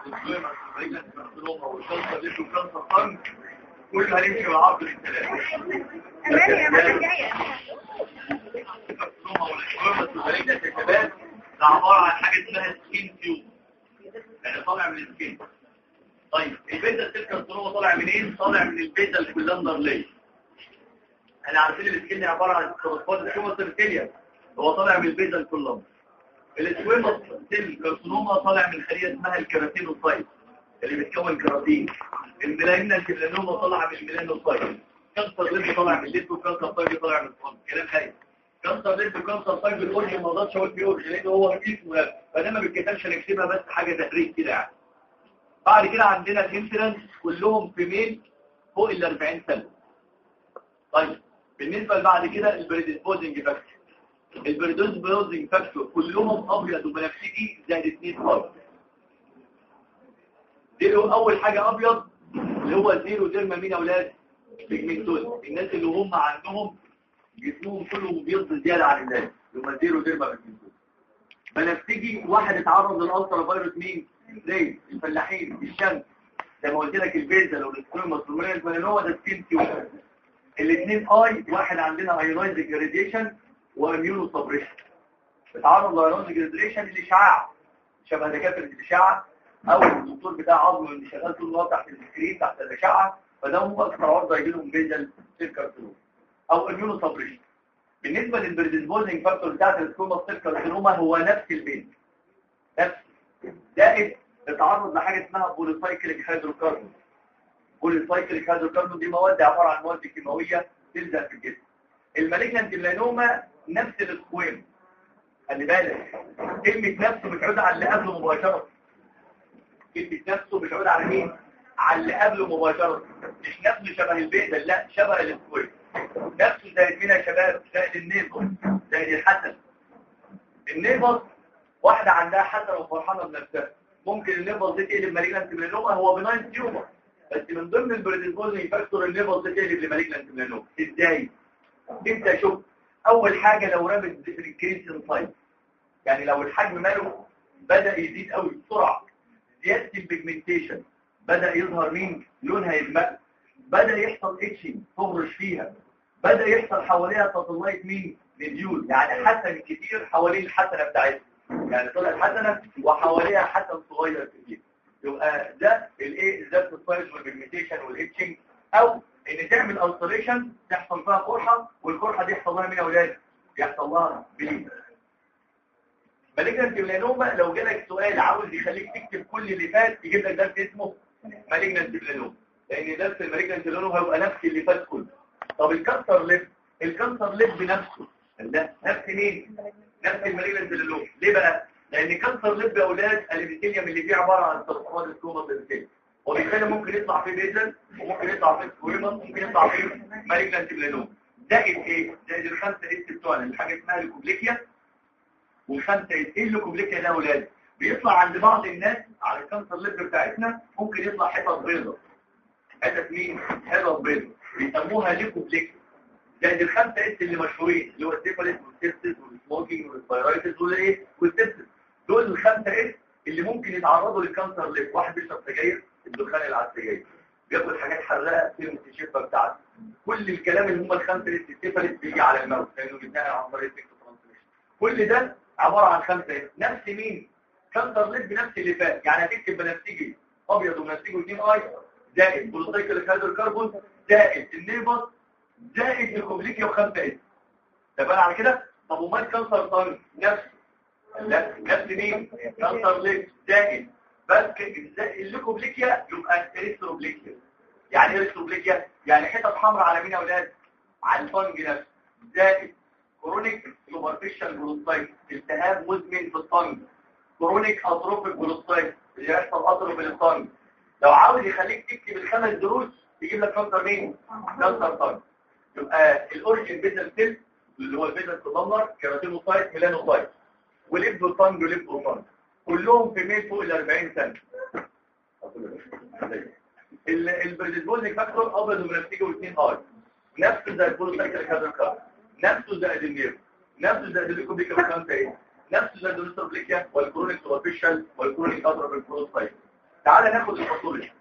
السكويموس والمالجنانت كارسينوما والكانسر ليف والكانسر فانج كله هنمشي مع بعض بالثلاثه. اماني يا مرة جاية. الكارسينوما والسكويموس والمالجنانت يا شباب ده عباره عن حاجه اسمها سكين تيوب، يعني طالع من السكين. طيب البيزل سيل كارسينوما طالع منين؟ طالع من البيزل كولاندر ليه. احنا عارفين السكين عباره عن كروسبوند سكويموس سيل، هو طالع من البيزل كولاندر. السكويموس سيل كارسينوما طالع من خليه اسمها الكيراتينوسايت اللي بتكون كيراتين. الميلانين كيلانوما طالع من الميلانوسايت. كانسر ليف طالع من الليف، وكانسر طيب طالع من الفم. كلام خايف. كانسر ليف وكانسر طيب الاورجن ما اقدرش اقول فيه اورجن لان هو اسمه ده، فده ما بيتكتبش نكتبها بس حاجه تهريج كده يعني. بعد كده عندنا الانسيدنس كلهم في ميل فوق ال 40 سنه. طيب بالنسبه لبعد كده البريدسبوزنج فاكتور. البريدسبوزنج فاكتور كلهم ابيض وبنفسجي زائد 2 فرد. اول حاجه ابيض اللي هو زيرو ديرما مين يا اولاد؟ بيجمنتوز. الناس اللي هم عندهم جسمهم كله بيض زياده عن الناس اللي هم زيرو ديرما بيجمنتوز. بنفسجي واحد اتعرض للالترا فيروس مين؟ زي الفلاحين الشمس زي ما قلت لك البيزل والسكويموس والميلانوما ده سكين تيوب. الاثنين واحد عندنا ايونايزنج راديشن واميونو سبريشن. بتعرض لايونايزنج راديشن الاشعاع شبه دكاتره الاشعه او الدكتور بتاع عظم اللي شغال طول الوقت تحت السكرين تحت الاشعه، فده هم اكثر عرضه يجي لهم بيزل سيل كارسينوما او اميونو سبريشن. بالنسبه للبريدسبوزنج فاكتور بتاعت السكويموس سيل كارسينوما هو نفس البيز نفس زائد اتعرض لحاجه اسمها بوليسايكليك هيدروكربون. بوليسايكليك هيدروكربون دي مواد عباره عن مواد كيماويه تلزق في الجسم. المالجنانت ميلانوما نفس السكويم. خلي بالك كلمه نفسه بتعود على اللي قبله مباشره. كلمه نفسه بتعود على مين؟ على اللي قبله مباشره. مش نفسه شبه البيضه، لا شبه السكويم. نفسه زائد مين يا شباب؟ زائد النيفر زائد الحسن. النيفر واحده عندها حسن وفرحانه بنفسها، ممكن النيفر دي تقلب مالجنانت ميلانوما. هو بناين تيومر بس من ضمن البريدسبوزنج فاكتور النيفر دي تقلب لمالجنانت ميلانوما. ازاي؟ انت شوف اول حاجه لو رابط ديفرنكيشن سايت، يعني لو الحجم ماله بدا يزيد قوي بسرعه، زياده البيجمنتيشن، بدا يظهر مين؟ لونها يغمق، بدا يحصل اتشنج تهرش فيها، بدا يحصل حواليها تطلعات مين؟ مديول، يعني حسن كتير حوالين الحسنه بتاعتها، يعني طلعت حسنه وحواليها حسن صغير كتير. يبقى ده الايه؟ زياده السايز والبيجمنتيشن والاتشنج، او ان تعمل التريشن تحصل فيها قرحه، والقرحه دي يحصل لها مين يا اولاد؟ يحصل لها بليد. مالجنانت ميلانوما لو جالك سؤال عاوز يخليك تكتب كل اللي فات يجيب لك درس اسمه مالجنانت ميلانوما، لان درس المالجنانت ميلانوما هيبقى نفس اللي فات كله. طب الكانسر ليف، الكانسر ليف بنفسه ده نفس مين؟ نفس المالجنانت ميلانوما. ليه بقى؟ لان كانسر ليف يا اولاد الابيثيليوم اللي فيه عباره عن تصفيات السكوما الابيثيليوم، وبالتالي ممكن يطلع فيه بيزل وممكن يطلع فيه سكويموس وممكن يطلع فيه مالجنانت ميلانوما. زائد ايه؟ زائد الخمسه اس بتوعنا اللي حاجه اسمها الكوبليكيا. والخمسه اس ايه الكوبليكيا ده يا اولاد؟ بيطلع عند بعض الناس على الكانسر ليف بتاعتنا ممكن يطلع حتت بيضاء. حتت مين؟ حتت بيضاء بيسموها ليكوبليكيا. زائد الخمسه اس اللي مشهورين اللي هو السيفاليس والسيبسيس والسموكينج والسبايرايتس والايه؟ والسيبسيس. دول الخمسه اس اللي ممكن يتعرضوا للكانسر ليف. واحد بيشرب سجاير، الدخان اللي على السجاير، بياكل حاجات حراقه في الشفه بتاعته، كل الكلام اللي هم الخمسه اس السيفاليس بيجي على الموت لانه بيتنقل عن طريق الترانسميشن. كل ده عباره عن خمسه اس. نفس مين؟ كانسر ليف بنفس اللي فات. يعني هتكتب بنفسجي ابيض وبنفسجي واثنين زائد بوليسايكليك هيدروكربون زائد النيفر زائد الكوبليكيا وخمسه اس. تمام على كده؟ طب ومال كانسر طن نفس نفس مين؟ كانسر ليف زائد بس الليكوبليكيا يبقى اريثروبليكيا. يعني ايه اريثروبليكيا؟ يعني حتت حمراء على مين يا اولاد؟ على الفنج نفسه. زائد كرونيك سوبرفيشال جلوسايت، التهاب مزمن في الفنج. كرونيك اتروفيك جلوسايت اللي يحصل اطرف للفنج. لو عاوز يخليك تكتب الخمس دروس يجيب لك كانسر مين؟ كانسر فنج. يبقى الاورجن بيزل سيل اللي هو البيزل تدمر كيراتينوسايت ميلانوسايت وليبدو الفنج وليبدو الفنج كلهم في ميل فوق ال 40 سنه. البريدسبوزنج فاكتور ابيض وبنفسجي واثنين نفسه زي البوليسايكليك هيدروكربون، نفسه زي النيرف، نفسه زي الليكوبليكيا والخمسه ايه، نفسه زي الدولستروبليكيا والكرونيك سوبرفيشال والكرونيك اتروفيك جلوسايت. تعالى ناخد الباثولوجي.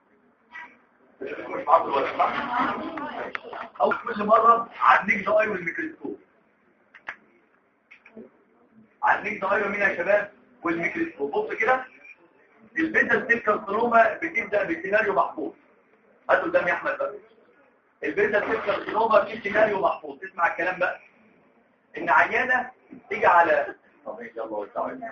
مش معاك ولا صح؟ او كل مره عندك ضاي والميكروسكوب. عندك ضاي مين يا شباب؟ والميكروسكوب. بص كده، البيتا سيل كارسينوما بتبدا بسيناريو محفوظ. هاتوا قدام يا احمد بقى. البيتا سيل كارسينوما في سيناريو محفوظ. اسمع الكلام بقى. ان عيانه تيجي على طب يلا وتعالى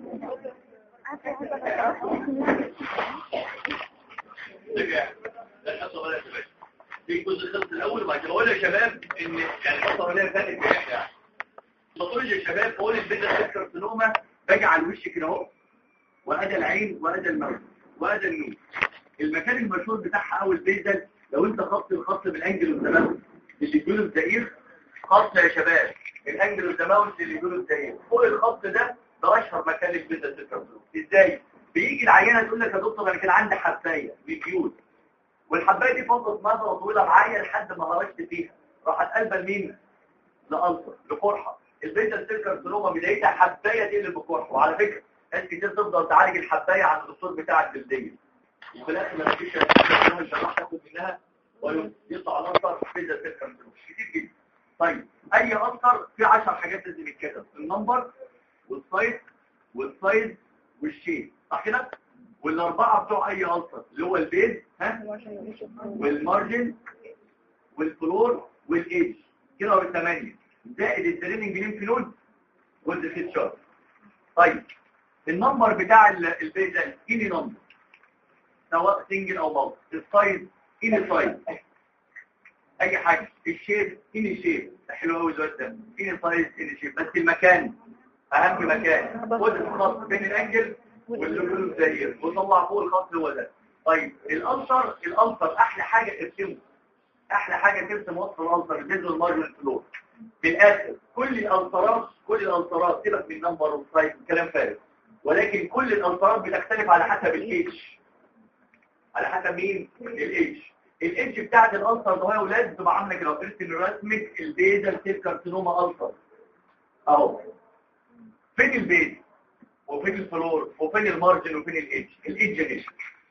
في جزء خلص الاول وبعد كده اقول يا شباب ان يعني الفتره اللي فاتت يعني باثولوجي يا شباب بقول البيتا سيل كارسينوما باجي على الوش كده اهو، وادي العين وادي الموت وادي النوم. المكان المشهور بتاعها اول بيزل، لو انت خط الخط بالانجل والزماوس اللي بيقولوا الدقيق خط يا شباب، الانجل والزماوس اللي بيقولوا الدقيق فوق الخط ده اشهر مكان البيزل سيركمفلكس. ازاي؟ بيجي العيانه تقول لك يا دكتور انا كان عندي حبايه بيبيوت، والحبايه دي فضلت فتره طويله معايا لحد ما هرشت فيها، راحت قلبه لمين؟ لألسر لقرحه. البيزل سيركمفلكس بدايتها حبايه دي اللي بقرحه. وعلى فكره ناس كتير تفضل تعالج الحبايه عند الدكتور بتاعك بالديه، وفي الاخر ما فيش الجراح تاخد منها ويطلع الاثر بيزل سيركمفلكس كتير جدا. طيب اي اثر في 10 حاجات لازم يتكتب: النمبر والسايز والشيب، صح كده؟ والاربعه بتوع اي اثر اللي هو البيز والمارجن والفلور والايدج كده، والثمانيه زائد الدريننج لينف نود والديسيتشارج. طيب النمبر بتاع البيز ده اني نمبر سواء سنجل او مالتي، السايز اني سايز اي حاجه، الشيب اني شيب حلو قوي الوقت ده، اني سايز اني شيب، بس المكان اهم مكان خد الخط بين الانجل واللون الدائري وطلع فوق الخط هو ده. طيب الالسر احلى حاجه ارسمه، احلى حاجه ترسم وصف الالسر البيز والمارجن فلور. بالاخر كل الالسرات سيبك من نمبر وسايز كلام فارغ، ولكن كل الالسرات بتختلف على حسب الاتش. على حسب مين؟ الاتش بتاعت الالسر ده يا اولاد بتبقى عامله كده. ارسم رسمه البيزل سيل كارسينوما السر اهو. فين البيز وفين الفلور وفين المارجن وفين الاتش اهي،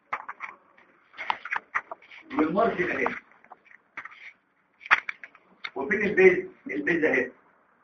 والمارجن اهي، وفين البيز اهي،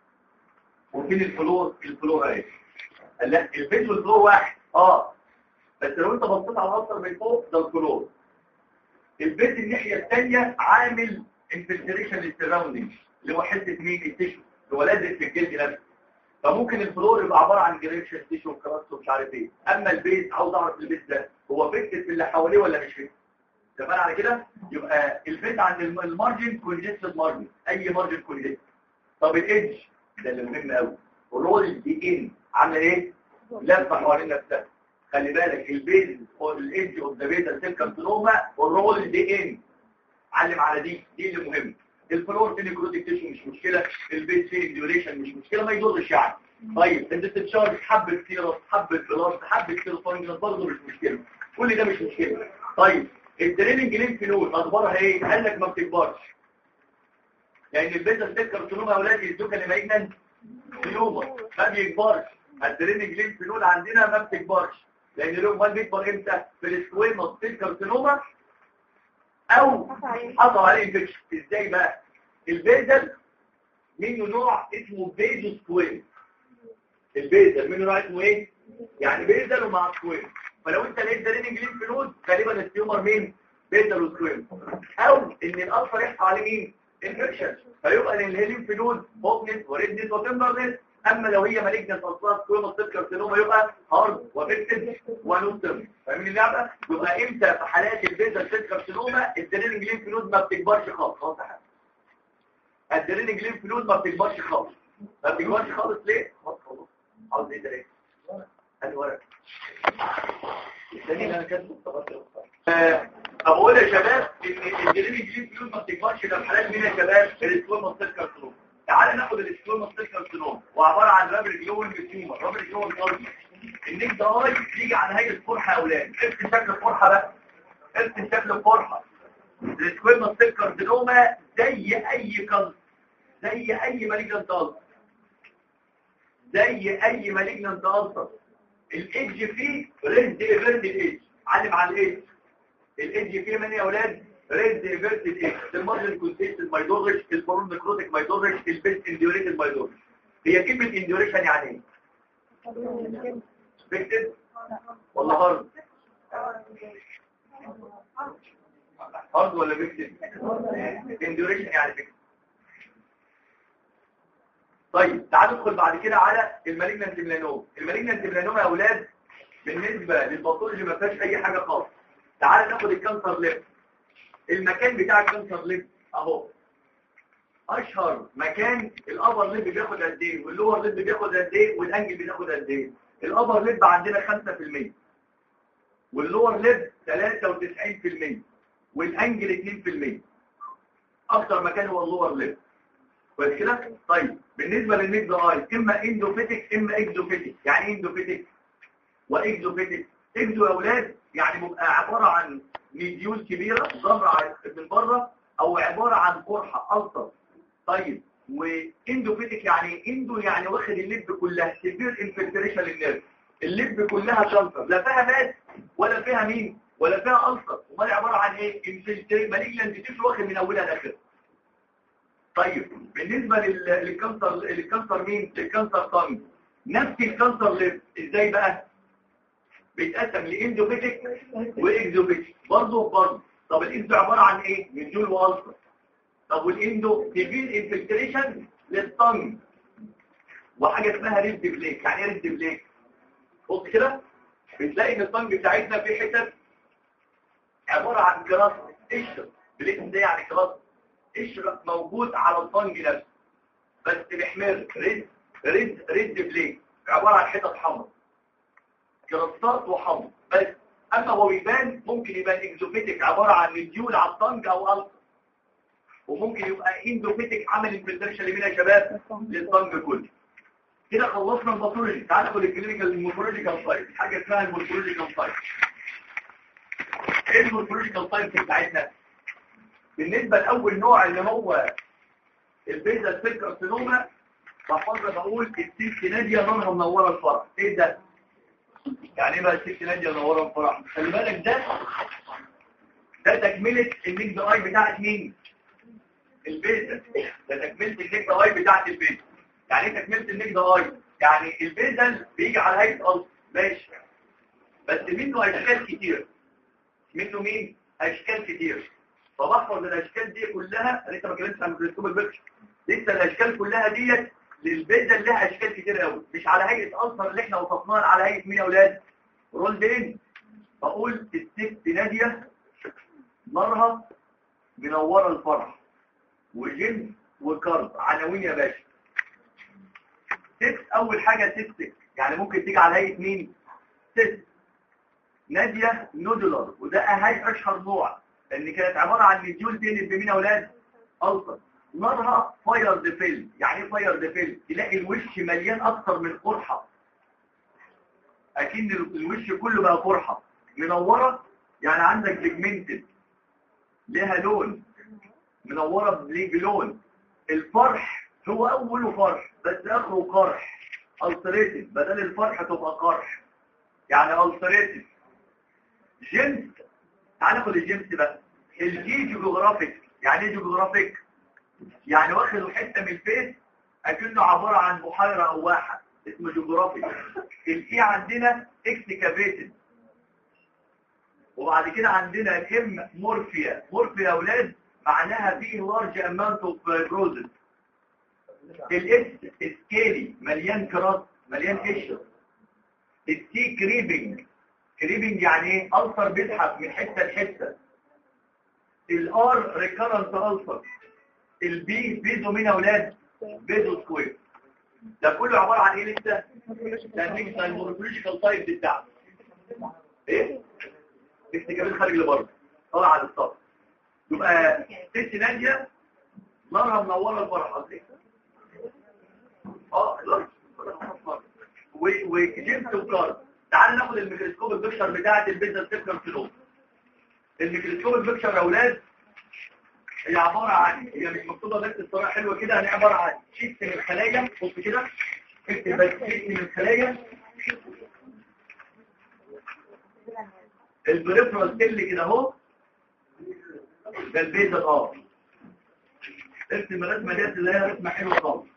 وفين الفلور اهي. لا البيز والفلور واحد بس لو انت بصيت على الالسر من فوق ده الفلور. البيز الناحيه الثانيه عامل انفلتريشن للسراوندنج اللي هو حته مين؟ التيشو اللي هو لازق في الجلد نفسه. فممكن الفلور يبقى عباره عن جريشن تيشو وكراست ومش عارف ايه. اما البيز عاوز اعرف البيز ده هو فيكتد في اللي حواليه ولا مش فيكتد. تمام على كده؟ يبقى البيز عند المارجن كونجستد مارجن، اي مارجن كونجستد. طب الايدج ده اللي مهم قوي، الرول دي ان عامله ايه؟ لفه حوالين نفسها. خلي بالك البيز والايدج اوف ذا بيتا سيل كارسينوما والرول دي ان علم على دي اللي مهم. الفلور فين الكروتيك تيشو مش مشكله، البيز فين الديوريشن مش مشكله، ما يضرش يعني. طيب انت تتشارج حبه سيروس حبه بلاس حبه سيروتونين برضه مش مشكله، كل ده مش مشكله. طيب الدريننج لينف نود اخبارها ايه؟ قال لك ما بتكبرش، لان البيتا سيل كارسينوما يا اولاد يدوك المالجنت تيومر ما بيكبرش. الدريننج لينف نود عندنا ما بتكبرش، لان اليوم بيكبر امتى؟ في السكويموس سيل كارسينوما او حصل عليه انفكشن. ازاي بقى؟ البيزل منه نوع اسمه بيزو سكويم. البيزل منه نوع اسمه ايه؟ يعني بيزل ومع سكويم. فلو انت لقيت دريننج لينف نود غالبا التيومر مين؟ بيزل وسكويم. او ان الالفا يحصل عليه مين؟ انفكشن، فيبقى الليمف نود بوبنس وريدنس وتمبرنس. اما لو هي مالجنت اصلا سكويموس سيل كارسينوما يبقى هارد وفيكتد ونوتم. فاهمين اللعبه؟ يبقى امتى في حالات البيزل سيل كارسينوما الدريننج لينف نود ما بتكبرش خالص. خلاص يا حاج، الدريننج لينف نود ما بتكبرش خالص. ما بتكبرش خالص ليه؟ خلاص عاوز ايه ده ليه؟ هات ورق الثاني اللي انا كاتبه اقول يا شباب ان الدريننج لينف نود ما بتكبرش ده في حالات مين يا شباب؟ السكويموس سيل كارسينوما. تعال ناخد السكويموس سيل كارسينوما وعباره عن رابر جلوينج تيومر. رابر جلوينج تيومر النيك ده يجي على هيئه قرحه يا اولاد. ارسم شكل القرحه بقى، ارسم شكل القرحه. السكويموس سيل كارسينوما زي اي كانسر، زي اي مالجنت ألسر، زي اي مالجنت ألسر. الايدج فيه ريد ايدج. علم الايدج فيه من يا اولاد ريد ريفيرتد ايه المارجن كونسيستنت ما يضرش البارون نكروتيك ما يضرش البيست انديوريتد ما يضرش. هي كلمه انديوريشن يعني ايه؟ فيكتد ولا هارد؟ هارد ولا فيكتد؟ انديوريشن يعني فيكتد. طيب تعالوا ندخل بعد كده على المالجنانت ميلانوم. المالجنانت ميلانوم يا اولاد بالنسبه للباثولوجي ما فيهاش اي حاجه خالص. تعالوا ناخد الكانسر ليب. المكان بتاع الكانسر ليب اهو. اشهر مكان الابر ليب بياخد قد ايه واللور ليب بياخد قد ايه والانجل بياخد قد ايه؟ الابر ليب عندنا 5% واللور ليب 93% والانجل 2%. اكتر مكان هو اللور ليب. كويس كده؟ طيب بالنسبه للميد اي اما اندوفيتك اما اكزوفيتك. يعني ايه اندوفيتك واكزوفيتك؟ اكزو يا اولاد يعني بيبقى عباره عن ميديول كبيره ظهر من بره او عباره عن قرحه ألسر. طيب واندوفيتك يعني اندو يعني واخد اللب كلها سيفير انفلتريشن للنيرف. اللب كلها كانسر لا فيها مات ولا فيها مين ولا فيها ألسر. امال عباره عن ايه؟ انفلتريشن مالجنانت تيشو واخد من اولها لاخرها. طيب بالنسبه للكانسر مين؟ للكانسر طنج. نفس الكانسر لب ازاي بقى؟ بيتقسم لاندوفيتك واكزوفيتك برضه. طب الاكزو عباره عن ايه؟ ميديول والسر. طب والاندو سيفير انفلتريشن للطنج وحاجه اسمها ريد بليك. يعني ايه ريد بليك؟ بص كده بتلاقي ان الطنج بتاعتنا في حتت عباره عن كراس قشر. بليك ده يعني كراس قشر موجود على الطنج نفسه بس بيحمر ريد بليك عباره عن حتت حمراء كراسات وحمراء بس. اما هو يبان ممكن يبان اكزوفيتك عباره عن مديول على الطنج او ألسر وممكن يبقى اندوفيتك عمل انفلتريشن لمين يا شباب؟ للطنج كله. كده خلصنا الباثولوجي. تعال ناخد الكلينيكال المورفولوجيكال سايت. حاجه اسمها المورفولوجيكال سايت. ايه المورفولوجيكال سايت بتاعتنا؟ بالنسبه لاول نوع اللي هو البيزال سيل كارسينوما بحفظها بقول السيستيناديا نورها منوره الفرع. ايه ده؟ يعني ايه بقى السيستيناديا منوره الفرع؟ خلي بالك ده تكمله النيك اي بتاعت مين؟ البيزل. ده تكمله النيك اي بتاعت البيزل. يعني ايه تكمله النيك اي؟ يعني البيزل بيجي على هيئه ألسر ماشي بس منه اشكال كتير. منه مين؟ اشكال كتير. فبحفظ الاشكال دي كلها. لسه ما اتكلمتش عن الميكروسكوب البكر. لسه الاشكال كلها ديت للبيزل لها اشكال كتير قوي مش على هيئه ألسر اللي احنا وصفناها على هيئه مين يا اولاد؟ رولدين. بقول السيستيناديا نارها منوره الفرح وجن وكرب. عناوين يا باشا. اول حاجه سيستك يعني ممكن تيجي على هيئه مين؟ سيست. ناديه نودولار وده اشهر نوع لان كانت عباره عن مديول بين بمين يا اولاد؟ ألسر. نارها فاير ديفيل. يعني ايه فاير ديفيل؟ تلاقي الوش مليان اكتر من قرحه اكن الوش كله بقى قرحه منوره. يعني عندك بيجمنتد لها لون منوره بلون. الفرح هو اوله فرح بس اخره قرح التريتد. بدل الفرح تبقى قرح يعني التريتد. جنس. تعال ناخد الجنس بقى. الجي جيوغرافيك. يعني ايه جيوغرافيك؟ يعني واخد حته من الفيس اكنه عباره عن بحيره او واحه اسمه جيوغرافيك. الاي عندنا اكسكافيتد. وبعد كده عندنا الام مورفيا. مورفيا يا اولاد معناها فيه لارج اماونت اوف بروزس. الاس سكيلي مليان كراس مليان قشر. السي كريبنج. كريبنج يعني ايه؟ ألسر بيزحف من حته لحته. الار ريكارنت ألسر. البي بيزو مين يا اولاد؟ بيزو سكوير. ده كله عباره عن ايه لسه؟ ده المورفولوجيكال تايب بتاعه. ايه؟ استجابه خارج لبره طالع على السطح. يبقى ست ناديه نارها منوره الفرحه دي. وجيمس وكارد. تعال ناخد الميكروسكوب البكشر بتاعه البيزل سيكر فلو. الميكروسكوب البكشر يا اولاد هي عباره عن هي مش مكتوبه بس بطريقه حلوه كده. هي عباره عن شيت من الخلايا. بص كده اكتب بس شيت من الخلايا. البريفرال سيل كده اهو ده البيزل ارسم الرسمه ديت اللي هي رسمه حلوه خالص.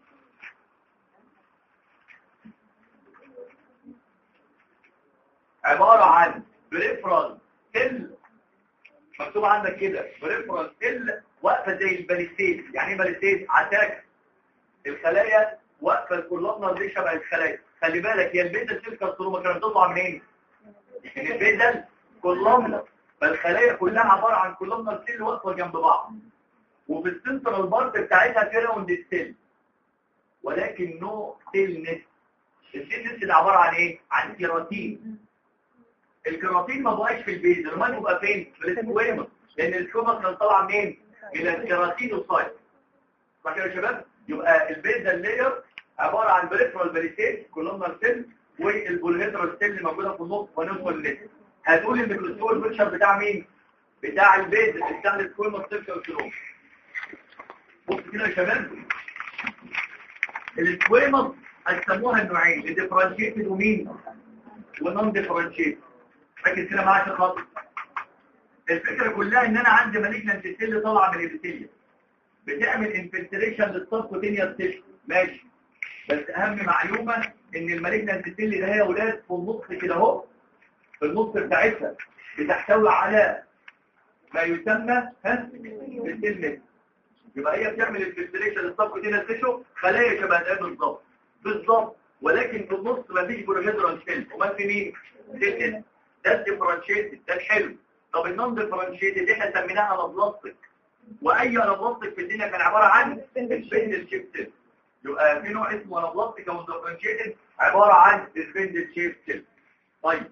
عباره عن بريفرال سيل مكتوب عندك كده، بريفرال سيل واقفه زي الباليستيد. يعني ايه باليستيد؟ عتاك الخلايا واقفه الكولومنر دي شبه الخلايا. خلي بالك هي البيزل سيل كارسينوما كانت بتطلع منين؟ من البيزل كولومنر. فالخلايا كلها عباره عن كولومنر سيل واقفه جنب بعض، وفي السنترال بارت بتاعتها كراوند السيل، ولكن نو سيل نت. السيل نت ده عباره عن ايه؟ عن كيراتين. الكيراتين ما بقاش في البيزل، امال بيبقى فين؟ في السكويموس، لان السكويموس كان طالع منين؟ من الكيراتينوسايت. صح كده يا شباب؟ يبقى البيزل لاير عباره عن بريفرال باليسيد كولومنر سيل والبوليهيدرال سيل اللي موجوده في النص ونوصل للنت. هتقول الميكروسكوب بيكتشر بتاع مين؟ بتاع البيزل بتاع السكويموس سيكشن سيروم. بص كده يا شباب، السكويموس هيسموها النوعين، الديفرنشيتد ومين؟ ونون ديفرنشيتد. ركز كده معايا عشان خاطر الفكره كلها ان انا عندي مالجنانت سيل طالعه من الابيثيليوم بتعمل انفلتريشن للسبكوتينيوس تيشو، ماشي. بس اهم معلومه ان المالجنانت سيل ده هي اولاد في النص كده اهو، في النص بتاعتها بتحتوي على ما يسمى السيل. يبقى هي بتعمل انفلتريشن للسبكوتينيوس تيشو، خلايا شبه ده بالظبط، ولكن في النص مفيش بوليهيدرال سيل. امال في مين؟ سيل. ده الديفرنشيتد، ده الحلو. طب النون ديفرنشيتد احنا سميناها انابلاستيك، واي انابلاستيك في الدنيا كان عباره عن سبندل شيب سيل. يبقى في نوع اسمه انابلاستيك او ديفرنشيتد عباره عن سبندل شيب سيل. طيب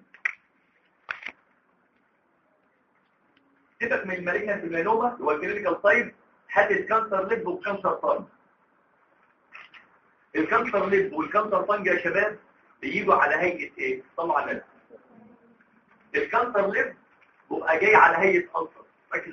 سيبك من المالجنانت ميلانوما هو الكلينيكال تايب، حد الكانسر ليب والكانسر فانج. الكانسر ليب والكانسر فانج يا شباب بيجوا على هيئه ايه؟ طلع لنا الكانسر ليب بيبقى جاي على هيئه ألسر. ركز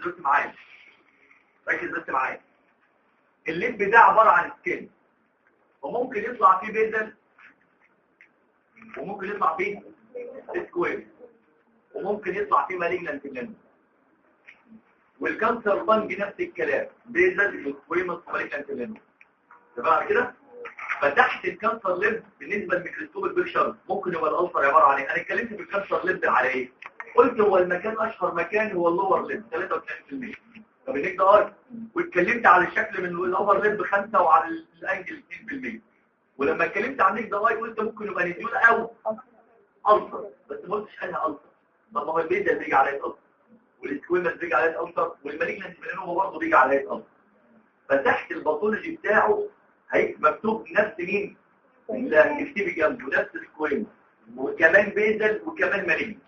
بس معايا. الليب ده عباره عن سكين، وممكن يطلع فيه بيزل، وممكن يطلع فيه سكوير، وممكن يطلع فيه مالجنانت ميلانوما. والكانسر فانج نفس الكلام، بيزل وسكويموس ومالجنانت ميلانوما. تمام كده؟ فتحت الكانسر ليب بالنسبه للميكروسكوب البيكشر ممكن يبقى الألسر عباره عن ايه؟ انا اتكلمت في الكانسر ليب على ايه؟ قلت هو المكان اشهر مكان هو اللور ليب 93%. طب النيك ده ار، واتكلمت على الشكل من الأبر ليب 5 وعلى الانجل 2%. ولما اتكلمت عن النيك ده اي قلت ممكن يبقى نديول او ألسر، بس ما قلتش انا ألسر. طب ما هو البيزل بيجي عليه ألسر، والسكويموس بيجي عليه ألسر، والمالجنانت ميلانوما برضه بيجي عليه ألسر. فتحت الباثولوجي بتاعه مكتوب نفس مين؟ لا اكتبي جنبه نفس سكويموس وكمان بيزل وكمان مالجنانت.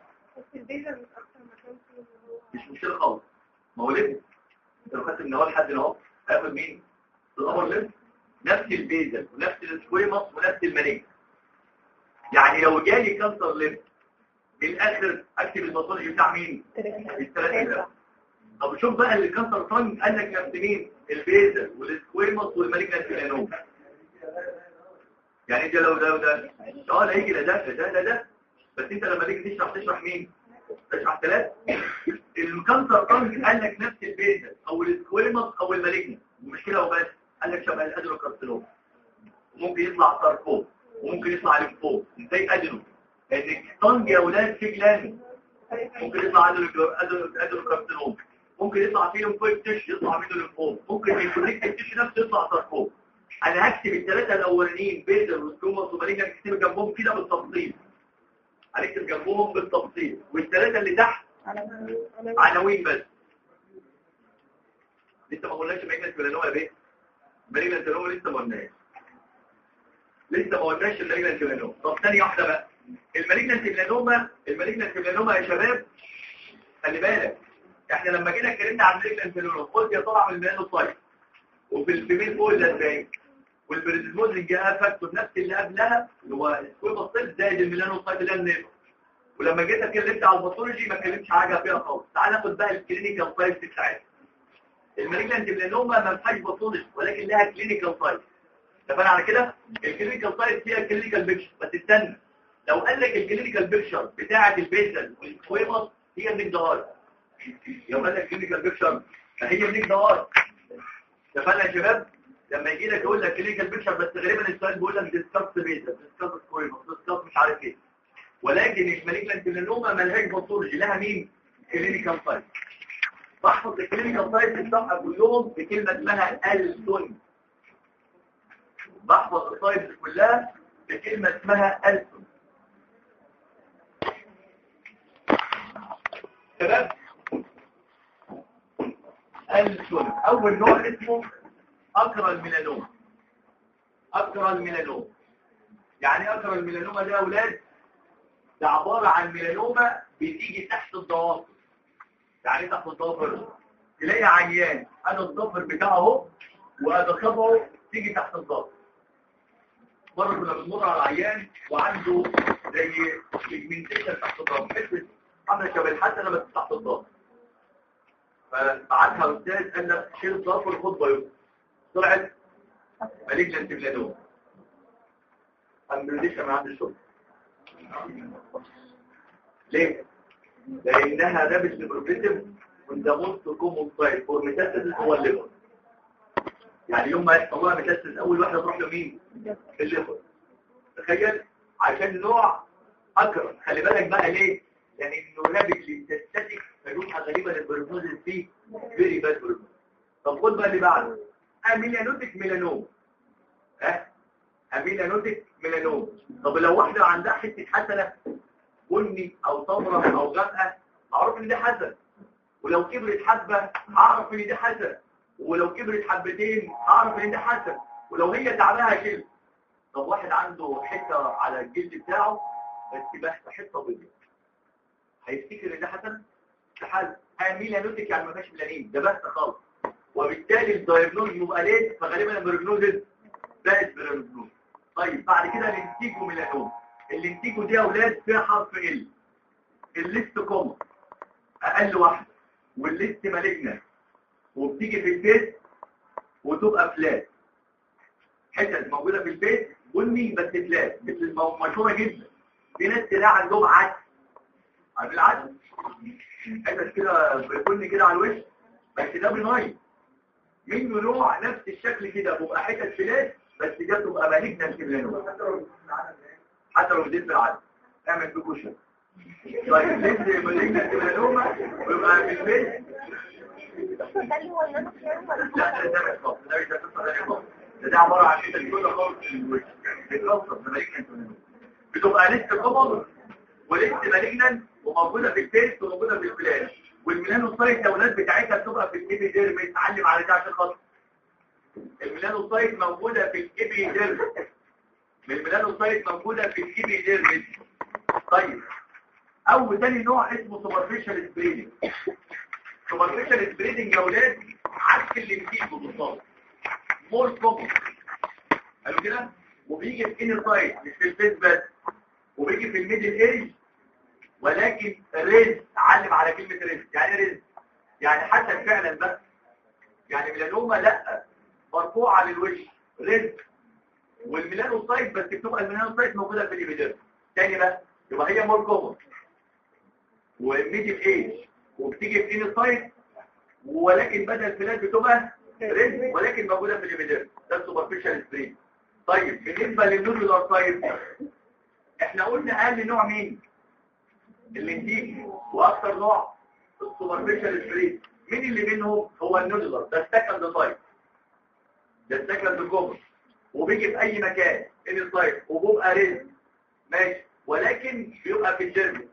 مش مشكله خالص، ما هو ليه لو خدت من اول حد اهو هياخد مين؟ الأبر ليب نفس البيزل ونفس السكويموس ونفس المالجنانت. يعني لو جالي كانسر ليب من الاخر اكتب الباثولوجي بتاع مين؟ الثلاثه. طب شوف بقى اللي كانسر فانج قال لك نفس مين؟ البيزل والسكويموس والمالجنانت ميلانوما. يعني ده لو ده لا يجي ده بس انت لما تيجي تشرح مين؟ تشرح ثلاث. الكانسر فانج قال لك نفس البيزل او السكويموس او المالجنانت، مش كده وبس، قال لك شبه الادينوكارسينوما، وممكن يطلع ساركوم، وممكن يطلع ليمفوم. ازاي ادينو؟ لان الفانج يا اولاد في جلاند، ممكن يطلع ادينوكارسينوما، ممكن يطلع فيه ليمفويد تيش يطلع منه ليمفوم، ممكن يكونكت التيش نفسه يطلع ساركوم. انا هكتب الثلاثه الاولانيين بيزل وسكوموس ومالجنانت هكتب جنبهم كده بالتفصيل، هنكتب جنبهم بالتفصيل، والثلاثه اللي تحت عناوين بس. لسه ما قلناش مالجنانت ميلانوما يا بيه، مالجنانت ميلانوما لسه ما قلناش المالجنانت ميلانوما. طب ثانيه واحده بقى، المالجنانت ميلانوما يا شباب خلي بالك، احنا لما جينا اتكلمنا عن المالجنانت ميلانوما قلت يا طالع من الميلانوسايت، وفي الفيميل فول ده ازاي؟ والبريديسبوزنج جاء فاكتور نفس اللي قبلها اللي هو سكويموس زائد الميلانوسايت اللي النيف. ولما جيت اتكلمت على الباثولوجي ما اتكلمتش حاجه فيها خالص. تعال ناخد بقى الكلينيكال سايت بتاعتها. المالجنانت ميلانوما ما فيهاش باثولوجي ولكن لها كلينيكال سايت. اتفقنا على كده؟ الكلينيكال سايت فيها كلينيكال بيكشر، بس استنى، لو قال لك الكلينيكال بيكشر بتاعه البيزل والسكويموس هي النيك ده لو قال لك كلينيكال بيكشر فهي منك دوار. اتفقنا يا شباب؟ لما يجي لك يقول لك كلينيكال بيكشر بس غالبا السؤال بيقول لك ديسكاس بيتا، ديسكاس سكوير، ديسكاس مش عارف ايه. ولكن المالجنت ميلانوما مالهاش باثولوجي، لها مين؟ كلينيكال سايت. بحفظ الكلينيكال سايت الصفحه كلهم بكلمه اسمها ألسون. بحفظ السايت كلها بكلمه اسمها ألسون. شباب ألسون اول نوع اسمه اكرا الميلانوما. اكرا الميلانوما يعني اكرا الميلانوما ده يا اولاد ده عباره عن ميلانوما بتيجي تحت الضوافر. يعني تحت الضوافر تلاقي عيان ادي الضفر بتاعه اهو وادي صبعه تيجي تحت الضفر. مره كنا بنمر على العيان وعنده زي بيجمنتيشن تحت الضفر، حته عامله شبه الحسنه بس تحت الضفر. فبعتها الاستاذ قال لك شيل الضفر خد بايوبسي. طلعت مالجنت ميلانوما. امبريديشن من عند الشغل. ليه؟ لانها ده مش بروجريتيف وده موست كومون سايت فور ميتاستاسيس هو الليفر. يعني يوم ما يحصل لها ميتاستاسيس اول واحده تروح لمين؟ الليفر. تخيل عشان نوع اكرم. خلي بالك بقى ليه؟ لان انه رابيدلي تستاتيك فيروحها غالبا البروجنوزيس فيه فيري باد بروجنوزيس. طب خد بقى اللي بعده اميلانوتيك ميلانوما. اميلانوتيك ميلانوما. طب لو واحده عندها حته حسنه بني او صفراء او غامقه اعرف ان ده حسن، ولو كبرت حبه اعرف ان ده حسن، ولو كبرت حبتين اعرف ان ده حسن، ولو هي تعبها كده. طب واحد عنده حته على الجلد بتاعه بس بس حته بيضاء هيفتكر ان ده حسن؟ ده حسن. اميلانوتيك يعني ما فيهاش ميلانين، ده بس خالص، وبالتالي الدايجنوز يبقى ليه؟ فغالبا البروجنوز زائد بروجنوز. طيب بعد كده الانتيجو ميلانوما. الانتيجو دي يا اولاد فيها حرف ال. الليست كومن اقل واحده والليست مالجنا وبتيجي في البيت وتبقى فلات. حتت موجوده في البيت بني بس فلات مثل مشهوره جدا. في ناس تلاقي عندهم عدس. عارف العدس؟ حتت كده بني كده على الوش بس ده بناي. منه نوع نفس الشكل كده بيبقى حتت فلات بس ده بتبقى مالجنا ميلانوما. حتى لو زيت بالعدس اعمل فيه كشري. طيب ليه مالجنا ميلانوما ويبقى في البيت؟ ده اللي هو اللي انا لا ده مش خالص، ده مش خالص. ده عباره عن حته كده خالص في الوش. بتوصل مالجنا ميلانوما. بتبقى لسه كومن ولسه مالجنا وموجوده في البيت وموجوده في البلاد. والميلانوسايت يا اولاد بتاعتها بتبقى في الابيديرم. اتعلم على ده عشان خاطر الميلانوسايت موجوده في الابيديرم. الميلانوسايت موجوده في الابيديرم. طيب اول تاني نوع اسمه سوبرفيشال سبريدنج. سوبرفيشال سبريدنج يا اولاد عكس اللي بتيجوا بالظبط. مور كومن قالوا كده وبيجي في ان سايت مش في الفيس بس وبيجي في الميدل ايج. ولكن ريز علم على كلمه ريز. يعني ريز يعني حسن فعلا بس. يعني ميلانوما لا مرفوعه للوش ريز. والميلانوسايت بس بتبقى الميلانوسايت موجوده في الابيديرم. تاني بقى يبقى هي مور كومن وميدل ايج وبتيجي في ان سايت ولكن بدل الفلات بتبقى ريز ولكن موجوده في الابيديرم. ده السوبرفيشال سبرين. طيب بالنسبه للنودولار سايت احنا قلنا اقل نوع مين؟ اللينتيك. واكثر نوع السوبرفيشال سبرين. مين اللي منهم؟ هو النودولار. ده السكند سايت. ده السكند كومن وبيجي في اي مكان ان السايت وبيبقى ريز ماشي ولكن بيبقى في الجيرم.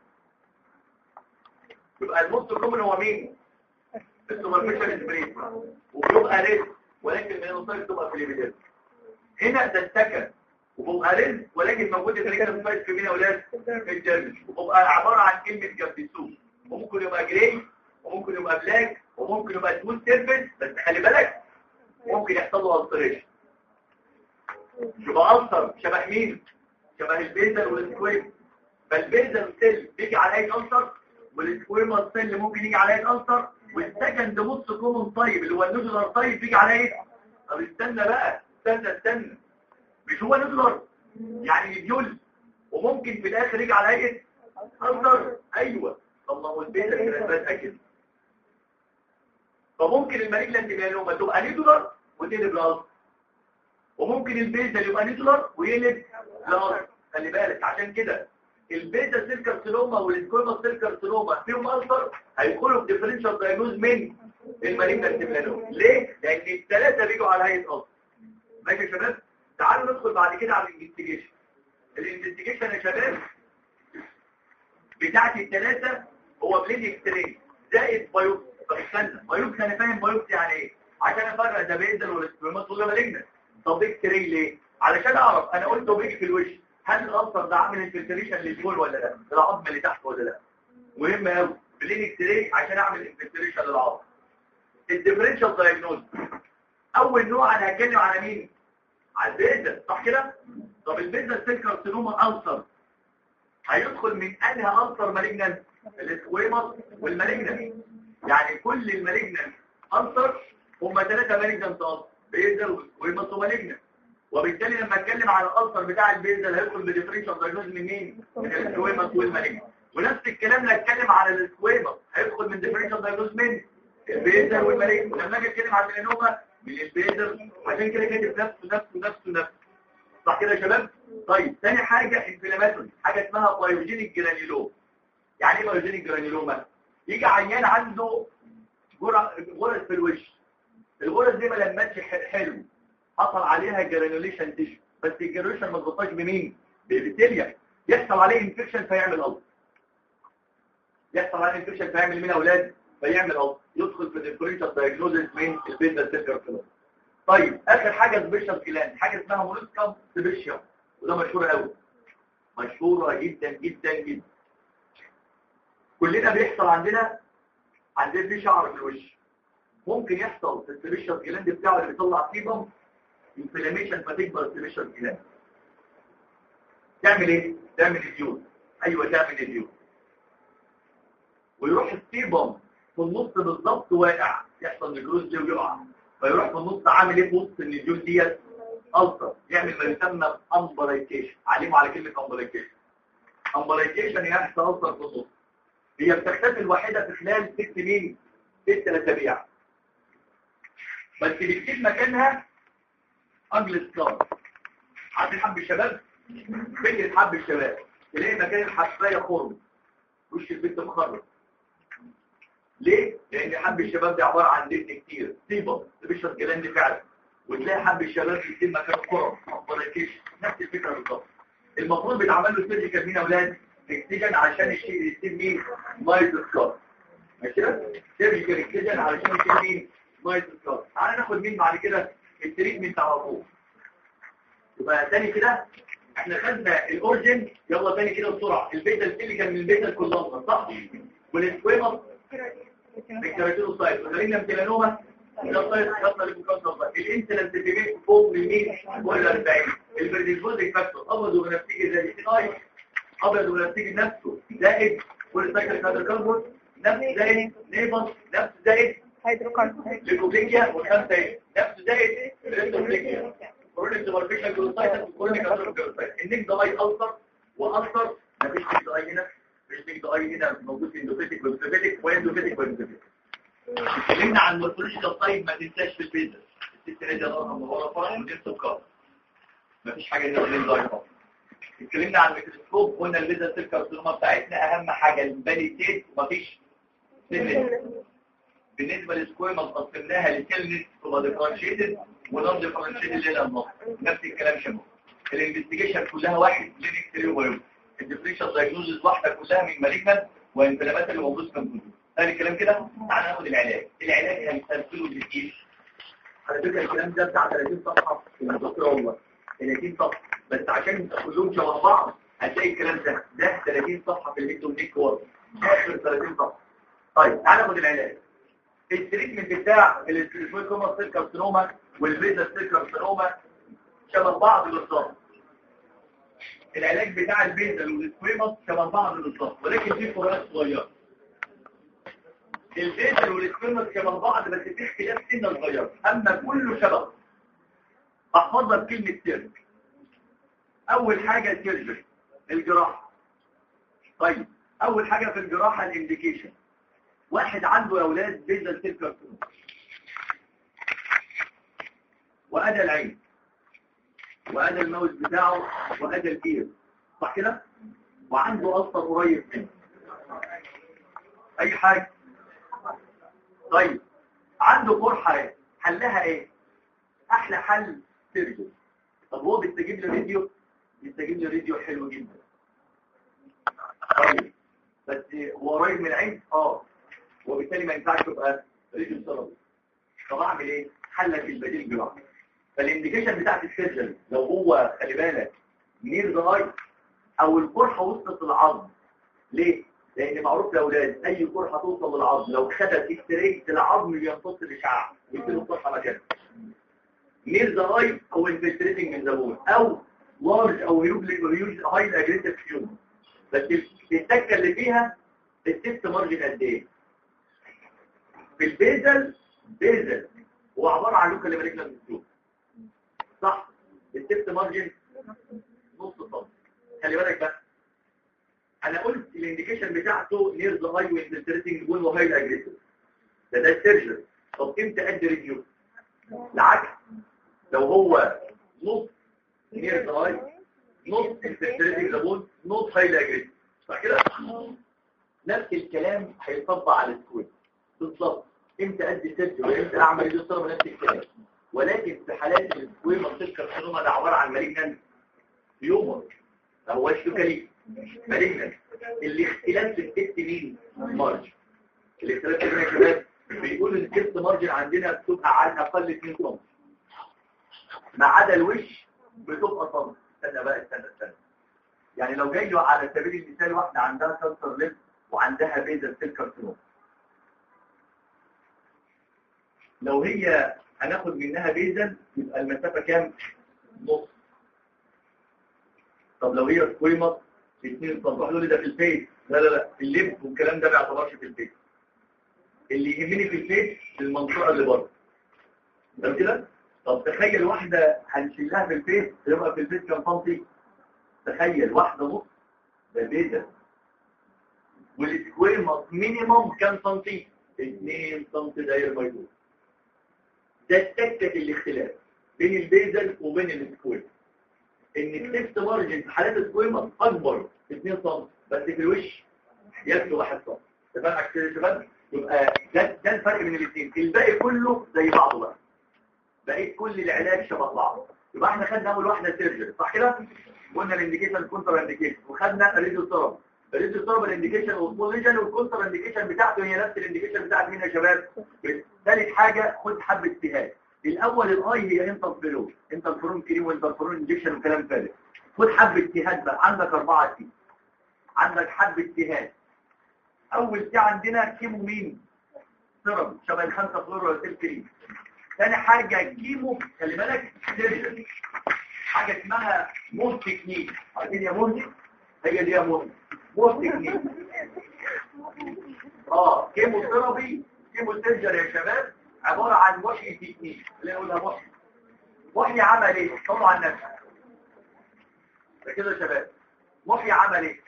يبقى الموست كومن هو مين؟ السوبرفيشال سبرين وبيبقى ريز ولكن الميلانوسايت بتبقى في الابيديرم. هنا ده السكند وبيبقى ريز ولكن موجود في السايت في مين يا اولاد؟ في الجيرم. وبيبقى عباره عن كلمه جابيسو وممكن يبقى جراي وممكن يبقى بلاك وممكن يبقى سموث سيرفيس. بس خلي بالك ممكن يحصل له التريشن. يبقى ألسر شبه مين؟ شبه البيزل والسكويم. فالبيزل سيل بيجي عليه ألسر والسكويمر سيل ممكن يجي عليه ألسر. والسكند نص كومن طيب اللي هو النودولار طيب بيجي عليه. طب استنى بقى استنى مش هو نودولار يعني بيبيول وممكن في الآخر يجي عليه ألسر. أيوه. طب ما هو البيزل كده بس كده فممكن المالجنانت ميلانوما تبقى نيدولار وتقلب لألسر، وممكن البيزل يبقى نيدولار ويقلب لألسر. خلي بالك عشان كده البيتا سيل كارسينوما والسكويما سيل كارسينوما فيهم ألسر هيدخلوا في ديفرنشال دايجنوز من المالجنانت ميلانوما. ليه؟ لأن الثلاثة بيجوا على هيئة ألسر. ماشي يا شباب؟ تعالوا ندخل بعد كده على الانفستيجيشن. الانفستيجيشن يا شباب بتاعت الثلاثة هو بليد اكسترين زائد بايوبسي. طب استنى، بايوبسي انا فاهم بايوبسي يعني ايه؟ عشان افرق ده بيزل والسكويمات ولا مالجنانت. طب اكسترين ليه؟ علشان اعرف انا قلت بيجي في الوش هل الألسر ده عامل انفلتريشن للبول ولا لا؟ العظم اللي تحت ولا لا؟ مهم قوي بلين اكسترين عشان اعمل انفلتريشن للعظم. الديفرنشال دايجنوز اول نوع انا هتكلم على مين؟ على البيزل، صح كده؟ طب البيزل سيل كارسينوما ألسر هيدخل من انهي ألسر مالجنانت؟ السكويماس والمالجنانت. يعني كل المالجنانت ألسر هم ثلاثة مالجنانت ألسر، بيزل وسكويماس ومالجنانت. وبالتالي لما اتكلم على الألسر بتاع البيزل هيدخل بديفرنشال دايجنوز من مين؟ من السكويماس والمالجنانت. ونفس الكلام اللي اتكلم على السكويماس هيدخل من ديفرنشال دايجنوز من البيزل والمالجنانت. ولما اجي اتكلم على الميلانوما من البيزل. عشان كده كاتب نفسه. صح كده يا شباب؟ طيب ثاني حاجة انفلاماتوري، حاجة اسمها بايوجينيك جرانيلوما. يعني ايه بايوجينيك جرانيلوما؟ يجي عيان عنده غرز في الوش، الغرز دي ما لمتش حلو، حصل عليها جرانيوليشن تيشو، بس الجرانيوليشن ما تغطاش بمين؟ بإبيثيليا. يحصل عليه انفكشن فيعمل ألسر. يحصل عليه انفكشن فيعمل مين يا اولاد؟ فيعمل ألسر. يدخل في الديفرنشال دايجنوزيس من البيزل سيل كارسينوما. طيب اخر حاجه سبيشال جلاند، حاجه اسمها مولوسكم سبيشال، وده مشهور قوي، مشهوره جدا جدا جدا. كلنا بيحصل عندنا في شعر في الوش، ممكن يحصل في السبيشال جلاند بتاعه اللي بيطلع سيبم انفلاميشن فتكبر السبيشال جلاند. تعمل ايه؟ تعمل ديون. ايوه تعمل ديون، ويروح السيبم في النص بالظبط واقع، يحصل نيكروز دي ويقع، فيروح في النص عامل ايه في وسط النيديول ديت؟ ألسر. يعمل ما يسمى امبلايكيشن. علموا على كلمه امبلايكيشن. امبلايكيشن يعني يحصل ألسر في النص. هي بتختفي الوحيده في خلال 6 اسابيع، بس بتسيب مكانها اجل سكار. عارفين حب الشباب؟ فكره حب الشباب تلاقي مكان الحبايه خرم، وش البنت مخرج. ليه؟ لأن حب الشباب ده عبارة عن دهن كتير، سيبم سبيشال جلاند فعلا، وتلاقي حب الشباب بيتم مكان كرة امبلايكيشن. نفس الفكرة بالظبط. المفروض بيتعمل له سيرجيكال مين يا اولاد؟ اكسجن عشان يشيل مين؟ مايت سكار. ماشي كده؟ سيرجيكال اكسجن علشان يشيل مين؟ مايت سكار. تعالى ناخد مين بعد كده؟ التريتمنت على طول. يبقى تاني كده احنا خدنا الاورجن، يلا تاني كده بسرعه. البيتا سيل كان من البيتا كلها صح؟ والسكويمس الكاريتينوسايت وخلينا ميلانوما ده سايت خدنا ليكوكانسر. الانسلنس بيبقى فوق من 100 ولا 40. البريديسبوزيك فاكتور ابيض وبنفسجي زي السيناي، ابيض وبنفسجي نفسه زائد والسايكل هيدروكربون نفس زائد نيبس نفس زائد هيدروكربون ليكوبليكيا والخمسه نفس زائد ريتوبليكيا كورونيك سوبرفيشال جلوسايتس وكورونيك هيدروكربون. النيك ده اي ألسر وألسر مفيش نيك اي هنا، مش نيك اي هنا موجود في اندوفيتيك وبيزوفيتيك واندوفيتيك وبيزوفيتيك. اتكلمنا عن المورفولوجي الطيب، ما تنساش في البيزل الستريديا ضربه مهاره فرق ودي سكر، مفيش حاجه هنا غير ضايعه. اتكلمنا عن الميكروسكوب، قلنا البيزل سيل كارسينوما بتاعتنا اهم حاجه الباليتيت ومفيش سيلز. بالنسبه للسكويما قسمناها لسيلز تبقى ديفرنشيتد ونون ديفرنشيتد اللي هي النص. نفس الكلام شبه الانفستيجيشن كلها واحد كلينيك تريوبايوم. الديفرنشال دايجنوزز واحده كلها من مالجنت وانفلامات اللي موجود في الجلد. ثاني الكلام كده. تعالى ناخد العلاج. العلاج هنسلسله بالكيس. على فكره الكلام ده بتاع 30 صفحه في الدكتور والله 30 صفحه، بس عشان كلهم شبه بعض هتلاقي الكلام ده 30 صفحه في الهيد والنيك وورد اخر 30 صفحه. طيب تعالى ناخد العلاج. التريتمنت بتاع السكويما سيل كارسينوما والبيزل سيل كارسينوما شبه بعض بالظبط. العلاج بتاع البيزل والسكويما شبه بعض بالظبط، ولكن في فروقات صغيره. البيزل والسكويما شبه بعض بس في اختلاف سنه صغيره، اما كله شبه. احفظها بكلمه سيرج. اول حاجه سيرجري الجراحه. طيب اول حاجه في الجراحه الانديكيشن. واحد عنده يا اولاد بيزل سيل كارسينوما وادى العين وادى الماوس بتاعه وادى الاير، صح كده؟ وعنده اصلا قريب منه اي حاجه. طيب عنده قرحه، حلها ايه؟ احلى حل سيرجن. طب هو بيستجيب للراديو؟ بيستجيب للراديو حلو جدا. طيب بس هو قريب من العين وبالتالي ما ينفعش تبقى راديو ثيرابي. طب اعمل ايه؟ حلك البديل جراحه. فالانديكيشن بتاعت السيرجن لو هو خلي بالك نير ذا اي او القرحه وصلت للعظم. ليه؟ لان معروف يا اولاد اي قرحه توصل للعظم لو خدت اكستري العظم بيمتص الاشعاع ويصير القرحه مكانها. نير ذا اي او انفلتريتنج من ذا بون او لارج او هيوج هاي اجريسيف فيوم. بس التكه اللي فيها التست مارجن قد ايه؟ في البيزل هو عباره عن لوكال مالجنت فيوم، صح؟ التست مارجن نص سم. خلي بالك بقى انا قلت الانديكيشن بتاعته نير ذا هاي وانفلتريتنج بون وهاي اجريسيف. ده السيرجن. طب امتى ادي ريديو؟ العكس، لو هو نص نير ذا هاي نص انفلتريتنج ذا بون نص هاي اجريسيف، صح كده؟ نفس الكلام هيطبق على السكويد بالظبط. امتى ادي سيرجن وامتى اعمل ريديو ثيرابي نفس الكلام. ولكن في حالات السكويد منطقه كارسينوما ده عباره عن مالجنت تيومر ما هوش لوكالي مالجنت. الاختلاف في التست مين؟ مارجن. الاختلاف بين يا شباب بيقول ان التست مارجن عندنا بتبقى على الاقل 2 سم ما عدا الوش بتبقى سم. استنى بقى استنى يعني لو جاي له على سبيل المثال واحده عندها كانسر لب وعندها بيزل سيل كارسينوما، لو هي هناخد منها بيزل يبقى المسافه كام؟ نص. طب لو هي سكويمر 2 سم تقول لي ده في الفيس. لا اللب والكلام ده ما يعتبرش في الفيس. اللي يهمني في الفيس المنطقه اللي بره ده كده. طب تخيل واحده هنشيلها في الفيس يبقى في الفيس كام سنتي؟ تخيل واحده نص ده بيزل. والسكويمر مينيمم كام سنتي؟ 2 سم داير بيضاء. ده التكه الاختلاف بين البيزل وبين السكويمر، ان التست مارجن في حالات السكويمر اكبر 2 سم بس في الوش يكفي 1 سم. تفهم كده يا شباب؟ يبقى ده الفرق بين الاثنين. الباقي كله زي بعضه بقى، بقيت كل العلاج شبه بعض. يبقى احنا خدنا اول واحده سيرجري، صح كده؟ قلنا الانديكيشن كونتر انديكيشن، وخدنا الريديو ثيرابي. الريديو ثيرابي الانديكيشن والبوليجن والكونتر انديكيشن بتاعته هي نفس الانديكيشن بتاعت مين يا شباب؟ ثالث حاجه خد حبه اجتهاد. الاول الاي هي انترفيرون كريم وانترفيرون انجكشن وكلام فارغ. خد حبه اجتهاد بقى، عندك 4 سي، عندك حبه اجتهاد. اول سي عندنا كيمو مين؟ ثيرابي شبه ال5 فلور كريم. ثاني حاجه كيمو خلي بالك سيرجري، حاجه اسمها مور تكنيك. عارفين يا مور؟ هي دي يا مور تكنيك. كيمو ثيرابي كيمو سيرجري يا شباب عباره عن وحي تكنيك. اللي يقولها وحي عمل ايه؟ طلعوا عن نفسك كده يا شباب. وحي عمل ايه؟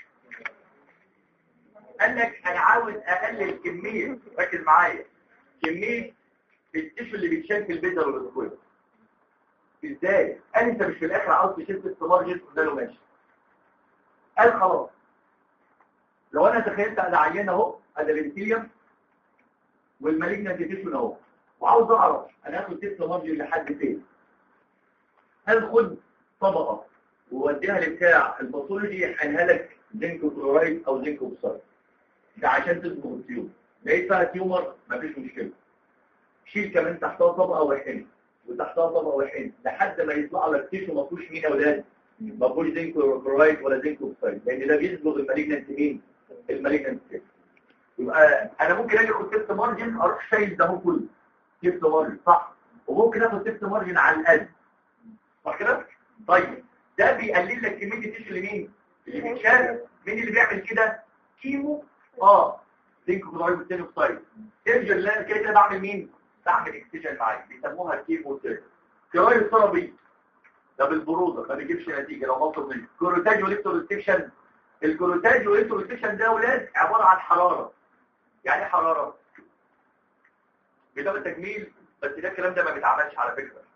قال لك انا عاوز اقلل كميه، ركز معايا، كميه التيشو اللي بيتشال في البيزل والسكوير. ازاي؟ قال انت مش في الاخر عاوز تشيل تست مارجن؟ قلنا له ماشي. قال خلاص لو انا تخيلت انا عيان اهو ادي الابيثيليوم والمالجنت تيشو اهو، وعاوز اعرف انا هاخد تست مارجن لحد فين. هل خد طبقه ووديها لبتاع الباثولوجي يحقنها لك زنك كلورايد او زنك اوكسايد ده عشان تصبغ التيومر. لقيت فيها تيومر مفيش مشكله، شيل كمان تحتها طبقه وحين وتحتها طبقه وحين لحد ما يطلع لك تيشو ما فيهوش مين يا اولاد؟ ما فيهوش زنك كلورايد ولا زنك اوكسايد، لان ده بيصبغ المالجنت مين؟ المالجنت. يبقى انا ممكن اجي اخد تست مارجن اروح شايل ده هو كله تست مارجن، صح؟ وممكن اخد تست مارجن على القلب، صح كده؟ طيب ده بيقلل لك كميه التيشو اللي مين؟ اللي بيتشال. مين اللي بيعمل كده؟ كيمو زنك كلورايد والتاني اوكسايد. سيرجر لا كده بعمل مين؟ بعمل اكسجين معايا، بيسموها كيمو سيرجر. كرايو ثيرابي ده بالبروده ما بيجيبش نتيجه لو مطلوب منه. كوروتاج والكتروستيكشن، الكوروتاج والكتروستيكشن ده يا اولاد عباره عن حراره. يعني ايه حراره؟ بتبقى تجميل، بس ده الكلام ده ما بيتعملش على فكره.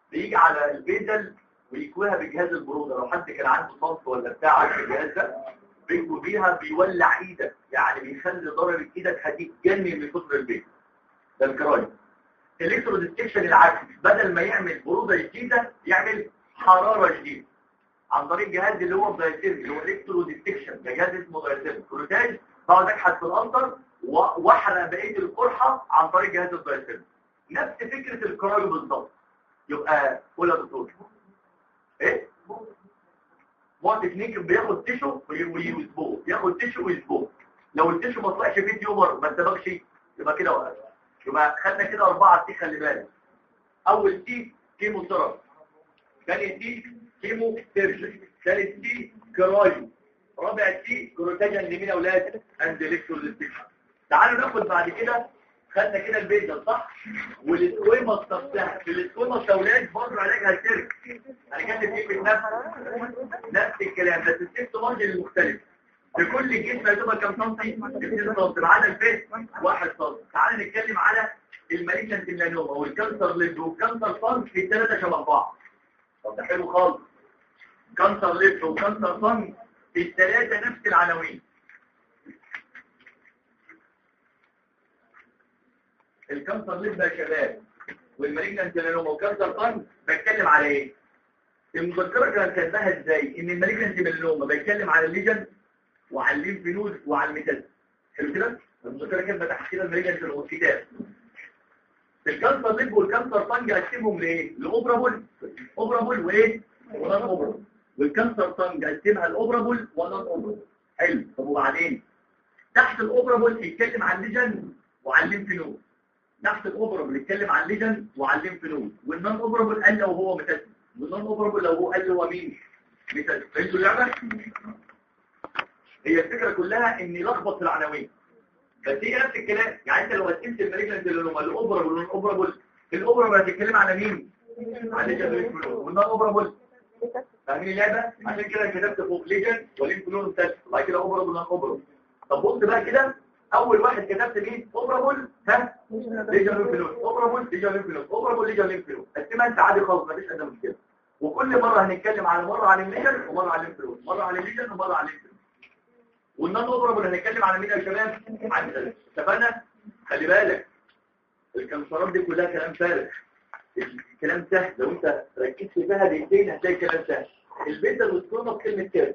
بيجي على البيزل ويكويها بجهاز البروده. لو حد كان عنده صنف ولا بتاع على الجهاز ده بيكوي بيها، بيولع ايدك، يعني بيخلي ضرر ايدك هتتجنن من كتر البيت. ده الكرايم. الالكتروديتكشن العكسي، بدل ما يعمل بروده جديده يعمل حراره جديده عن طريق جهاز اللي هو الدايتيرم، اللي هو الكتروديتكشن. ده جهاز اسمه دايتيرم كروتاج، بقعد اكحت في الانتر واحرق بقيه القرحه عن طريق جهاز الدايتيرم. نفس فكره الكرايو بالظبط. يبقى قول يا دكتور ايه؟ مو تكنيك بياخد تيشو ويسبوه، ياخد تيشو ويسبوه. لو التيشو ما طلعش فيه تيومر ما اتسبقش يبقى كده وقت. يبقى خدنا كده 4 تي، خلي بالك. اول تي كيمو ثيرابي، ثاني تي كيمو سيرجري، ثالث تي كرايو، رابع تي كروتاجن لمين يا اولاد؟ اند الكتروديتكشن. تعالوا ناخد بعد كده، خدنا كده البيزل صح، والسكويما نفسها. في السكويما يا اولاد برضه علاجها الترك. انا كاتب ايه نفس الكلام، بس السيفت مارجن المختلف. في كل جسم هتبقى كام سنتي؟ 2 سم. على الفيس 1 سم. تعالى نتكلم على المالجنت ميلانوما والكانسر ليد والكانسر فان، في الثلاثه شبه بعض. طب ده حلو خالص. كانسر ليد وكانسر فان في الثلاثه نفس العناوين. الكانسر ليد يا شباب والمالجنت ميلانوما وكانسر فان بتكلم على ايه؟ المذكره كانت كاتباها ازاي؟ ان المالجنت ميلانوما بيتكلم على الليجن وعلى الليمف نود وعلى الميتاز. حلو كده؟ المذكره كانت بتحكي لنا المالجنت والكتاب. الكانسر ليب والكانسر طنج قسمهم لايه؟ لاوبرابل، اوبرابل وايه؟ ونون اوبرابل. والكانسر طنج قسمها لاوبرابل ونون اوبرابل. حلو. طب وبعدين تحت الاوبرابل يتكلم عن الليجن وعلى الليمف نود. تحت الاوبرابل يتكلم عن الليجن وعلى الليمف نود. والنون اوبرابل قال لو هو ميتاز، والنون اوبرابل لو هو قال له هو مين؟ ميتاز. فهمتوا اللعبه؟ هي الفكره كلها ان يلخبط في العناوين، بس هي نفس الكلام. يعني انت لو قسمت المالجنت للنوما الاوبرابل والاوبرابل، الاوبرابل هتتكلم على مين؟ على الليجن والنون اوبرابل. فاهمين اللعبه؟ عشان كده كتبت فوق ليجن والانفلون بتاعت وبعد كده اوبرابل ونون اوبرابل. طب بص بقى كده، اول واحد كتبت مين؟ اوبرابل ها ليجن والانفلون، اوبرابل ليجن والانفلون، اوبرابل ليجن والانفلون. قسمها انت عادي خالص، مفيش ادنى مشكله. وكل مره هنتكلم على مره عن الليجن ومره عن الانفلون، مره عن الليجن ومره عن الانفلون. والنون اوبرابل هنتكلم على مين يا شباب؟ عن ذلك. اتفقنا؟ خلي بالك الكانسرات دي كلها كلام فارغ. الكلام سهل، لو انت ركزت فيها دقيقتين هتلاقي الكلام سهل. البيزل والسكوما بكلمه ترك،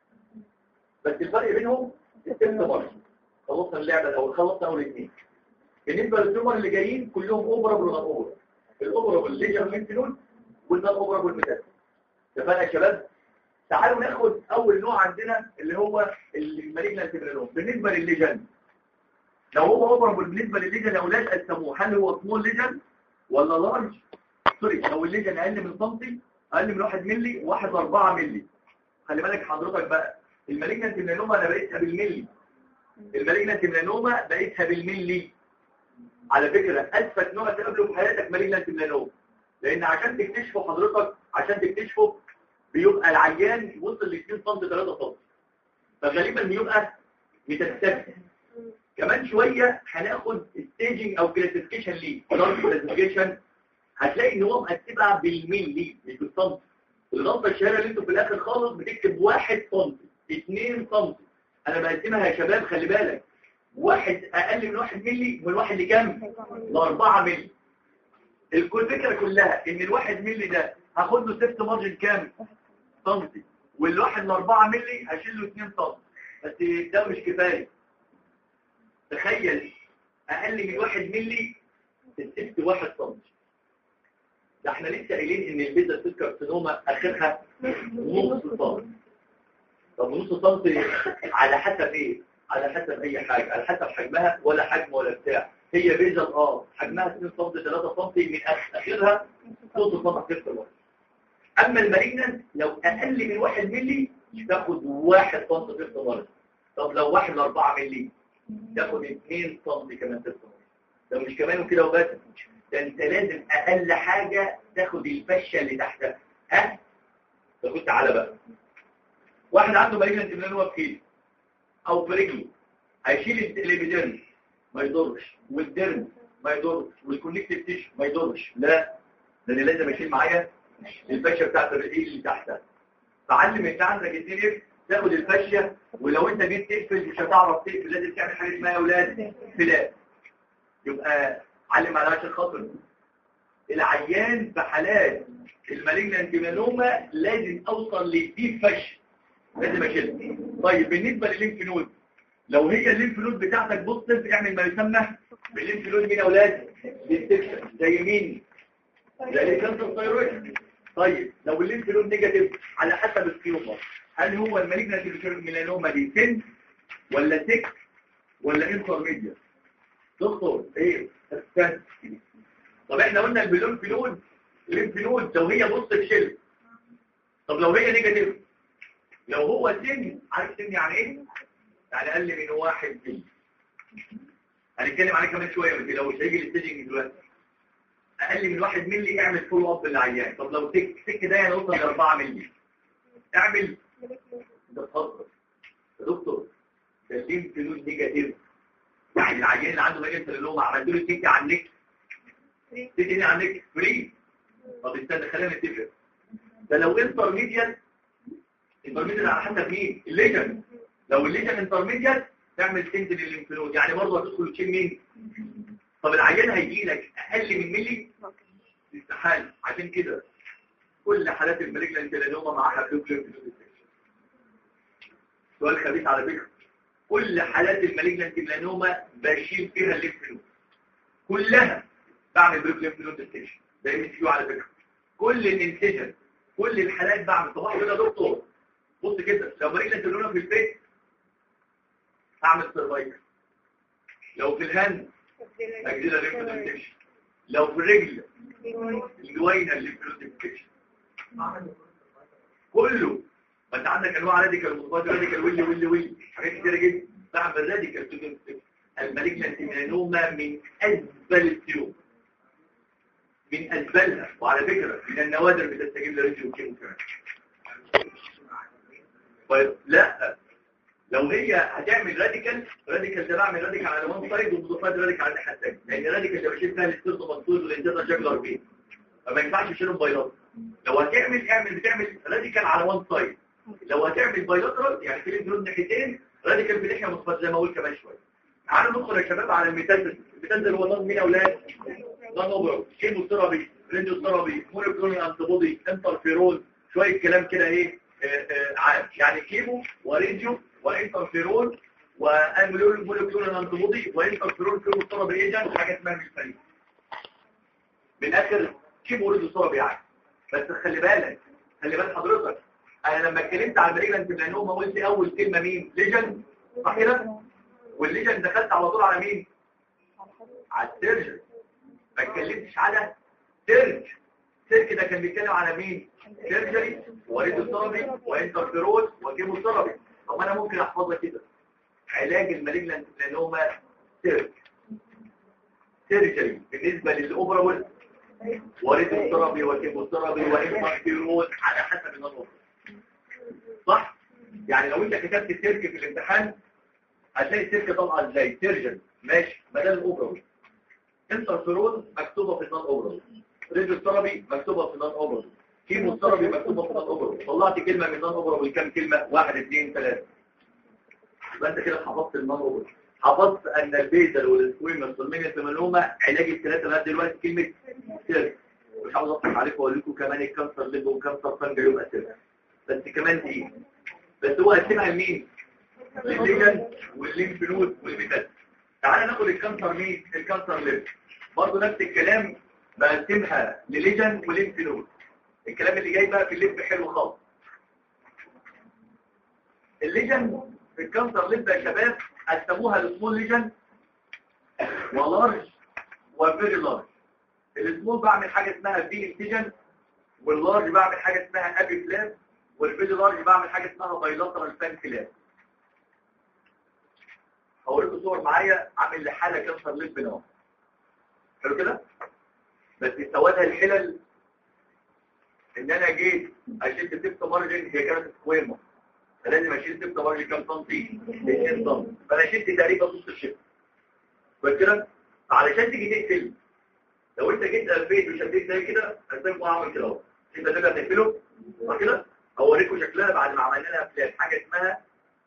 بس الفرق بينهم الست مرة. خلصنا اللعبه الاول، خلصنا اول اثنين. بالنسبه للتومر اللي جايين كلهم اوبرابل ونون اوبرابل. الاوبرابل ليجن لينفنود والنون اوبرابل ميتاز. اتفقنا يا شباب؟ تعالوا ناخد اول نوع عندنا اللي هو المالجنت ميلانوما. بالنسبه للليجن، لو هو اوبرابل بالنسبه للليجن يا اولاد قسموه، هل هو سمول ليجن ولا لارج؟ سوري، لو الليجن اقل من سنتي، اقل من 1 مللي، 1 4 مللي. خلي بالك حضرتك بقى، المالجنت ميلانوما انا بقيتها بالملي. المالجنت ميلانوما بقيتها بالملي. على فكره اسفل نوع تقابله في حياتك مالجنت ميلانوما، لان عشان تكتشفه حضرتك، عشان تكتشفه بيبقى العيان وصل ل 2 سم 3 سم، فغالبا بيبقى متسبب. كمان شويه هناخد ستيجنج او كلاسيفيكيشن ليه، كلاسيفيكيشن هتلاقي ان هو مقسمها بالملي مش بالسم. الغلطه الشهيره اللي انتوا في الاخر خالص بتكتب 1 سم 2 سم. انا بقسمها يا شباب خلي بالك، واحد اقل من 1 مللي والواحد لكام؟ ل4 مللي. الفكره كلها ان ال1 مللي ده هاخد له سيفت مارجن كام؟ سنتي، والواحد ل4 مللي هشيل له 2 سم. بس ده مش كفايه. تخيل اقل من 1 مللي السيفت 1 سم. ده احنا لسه قايلين ان البيزا سيل كارسينوما اخرها نص سم. طب نص سم على حسب ايه؟ على حسب اي حاجه، على حسب حجمها ولا حجم ولا بتاع. هي بيزا حجمها 2 سم 3 سم من اخرها نص سم تكتر. اما المالجنت لو اقل من 1 مللي تاخد 1 سم تكتر. طب لو 1 ل 4 مللي تاخد 2 سم كمان تكتر. ده مش كمان كده وبس، ده انت لازم اقل حاجه تاخد الفشه اللي تحتها. ها تاخد تعالى بقى، واحد عنده مالجنت ميلانوما في ايده او في رجله، هيشيل الابيديرمس ما يضرش، والديرمس ما يضرش، والكونكتيف تيشو ما يضرش. لا، لان لازم اشيل معايا الفاشيه بتاعت الرجل اللي تحتها. فعلم انت عندك 2 اف تاخد الفاشيه، ولو انت جيت تقفل مش هتعرف تقفل، لازم تعمل حاجه اسمها يا اولاد فلات. يبقى علم على عشان خاطر العيان في حالات المالجنانت ميلانوما لازم اوصل للديب فاشيه، لازم اشيلها. طيب بالنسبه للليمف نود، لو هي الليمف نود بتاعتك بوزيتيف اعمل ما يسمى بالليمف نود مين يا اولاد؟ ديستكشن. زي مين؟ زي الكانسر ثايرويد. طيب لو الليمف نود نيجاتيف على حسب التيومر، هل هو المالجنانت ميلانوما دي سن ولا سك ولا انترميديت؟ دكتور ايه؟ استنى. طب احنا قلنا الليمف نود، الليمف نود لو هي بوزيتيف شيل. طب لو هي نيجاتيف، لو هو سن، عارف سن يعني ايه؟ يعني اقل من 1 مللي. هنتكلم عليه كمان شويه، بس لو مش هيجي للستيجنج دلوقتي. اقل من 1 مللي اعمل فول اب للعيان. طب لو سك ده يعني يوصل ل 4 مللي اعمل. ده بتهزر يا دكتور، ده الليمف نود نيجاتيف، يعني العيان اللي عنده مالجنت ميلانوما عملت له سكه على النك، سكه على النك فري. طب استنى خلينا نتفق، ده لو انترميديت على حسب مين؟ الليجن. لو الليجن انترميديت تعمل سنت للليمف نود، يعني برضه هتدخل تشيل مين؟ طب العيان هيجي لك اقل من ملي؟ استحاله. عشان كده كل حالات المالجنت ميلانوما معاها بلوك ليمف نود. سؤال خبيث على فكره، كل حالات المالجنت ميلانوما بشيل فيها الليمف نود كلها، بعمل بلوك ليمف نود ديستكشن. ده ام سي على فكره، كل الانسجن كل الحالات بعمل. طب يا دكتور بص كده، لو مالجنت ميلانوما في البيت هعمل سيرفايكل، لو في الهند اجزيلا ليمف نود ديستكشن، لو في الرجل الجوينه الليمف نود ديستكشن، كله. ما انت عندك انواع راديكال ومضاد راديكال واللي حاجات كتيره جدا. بعمل راديكال ديستكشن. المالجنت ميلانوما من ازبل السيوم، من ازبلها، وعلى فكره من النوادر بتستجيب لراديو كيمو كمان. طيب لا، لو هي هتعمل راديكال ده بعمل راديكال على وان سايد ومضاد راديكال على الناحيه الثانيه، لان الراديكال ده بشيل فيها الاستيرد منطوز والانترنال جاكلر بين، فما ينفعش تشيلهم بايلاترال. لو هتعمل بتعمل راديكال على وان سايد. لو هتعمل بايلاترال يعني في الجنود ناحيتين راديكال بناحيه مصفر زي ما قلت كمان شويه. تعالوا ندخل يا شباب على الميتاستاسيس. الميتاستاسيس هو نظام مين يا اولاد؟ نظام اوبرو، كيموثيرابي، راديوثيرابي، مونوكلونال انتيبودي، انترفيرون، شويه كلام كده ايه عام. يعني كيمو وراديو وانترفيرون ومونوكلونال انتيبودي وانترفيرون كيموثيرابي ايجنت وحاجات اسمها ميثالين. من اخر كيمو راديوثيرابي يعني. بس خلي بالك حضرتك، انا لما اتكلمت على المالجنت ميلانوما قلت اول كلمه مين؟ ليجن، صح كده؟ والليجن دخلت على طول على مين؟ على السيرجن. ما اتكلمتش على سيرج ده كان بيتكلم على مين؟ سيرجري وراديوثيرابي وانترفيرون وكيموثيرابي. طب انا ممكن احفظها كده، علاج المالجنت ميلانوما سيرجري بالنسبه للاوبرا وراديوثيرابي وكيموثيرابي وانترفيرون على حسب النظام، صح؟ يعني لو انت كتبت سيرك في الامتحان هتلاقي السيرك طالعه ازاي؟ سيرجن ماشي بدل الاوبرا، انترفيرون مكتوبه في النون اوبرا، راديوثيرابي مكتوبه في النون اوبرا، كيموثيرابي مكتوبه في النون اوبرا. طلعت كلمه من النون اوبرا والكام كلمه؟ 1 2 3. يبقى انت كده حفظت النون اوبرا، حفظت ان البيزل والسكويمس والمينيت ميلانوما علاج الثلاثه لغايه دلوقتي كلمه سيرك. مش عاوز اضحك عليكم واقول لكم كمان الكانسر ليب وكانسر فانجا يبقى سيرك، بس كمان دي بس هو قسمها لمين؟ للليجن والليمف نود والميتاستاسيس. تعالى ناخد الكانسر مين؟ الكانسر ليب برضه نفس الكلام، بقسمها لليجن وليمف نود. الكلام اللي جاي بقى في الليب حلو خالص. الليجن في الكانسر ليب يا شباب قسموها لسمول ليجن ولارج وفيري لارج. السمول بعمل حاجه اسمها في انتيجن، واللارج بعمل حاجه اسمها ابي فلاب، والفيري لارج بعمل حاجه اسمها بايلاترال فان فلاب. هوريكم صور معايا عامل لحاله كانسر ليب نوع حلو كده، بس سوادها الحلل ان انا جيت اشيل السبت مارجن، هي كانت سكويرما فلازم اشيل السبت مارجن كام سنتي؟ 2 سم، فانا شلت تقريبا نص الشبت بس كده. علشان تيجي تقفل لو انت جيت لفيت وشديت زي كده هتبقى عامل كده اهو. انت تقدر تقفله صح كده؟ اوريكم شكلها بعد ما عملنا لها فلاب، حاجه اسمها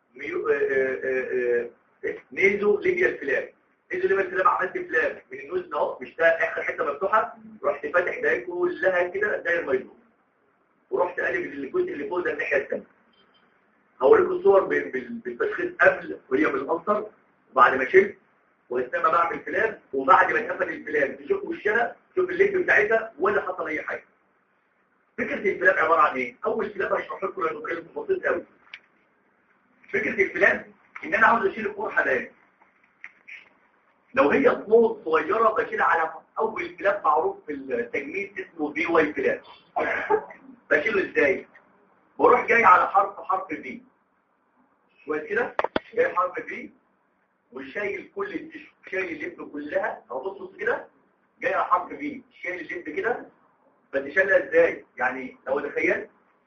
نيزو ليبيال فلاب. نيزو ليبيال فلاب عملت فلاب من النوز اهو، مش ده اخر حته مفتوحه، رحت فاتح ده كلها كده داير بيضاء، ورحت قالب الجزء اللي فوق ده الناحيه الثانيه. هوريكم الصور بالتشخيص قبل وهي بالأنصر وبعد ما شلت، واستنى بعمل فلاب، وبعد ما اتقفل الفلاب تشوف وشها، تشوف الليد بتاعتها ولا حصل اي حاجه. فكره الفلاب عباره عن ايه؟ اول فلاب هشرح لكم لانه كلام بسيط قوي. فكره الفلاب ان انا عاوز اشيل القرحه ده. لو هي صمود صغيره بشيلها على اول فلاب معروف في التجميل اسمه في واي فلاب. بشيله ازاي؟ بروح جاي على حرف في كويس كده، جاي حرف في وشايل كل التشو، شايل اللب كلها اهو. بص كده جاي على حرف في، شايل اللب كده. بس شايلها ازاي؟ يعني لو تخيلت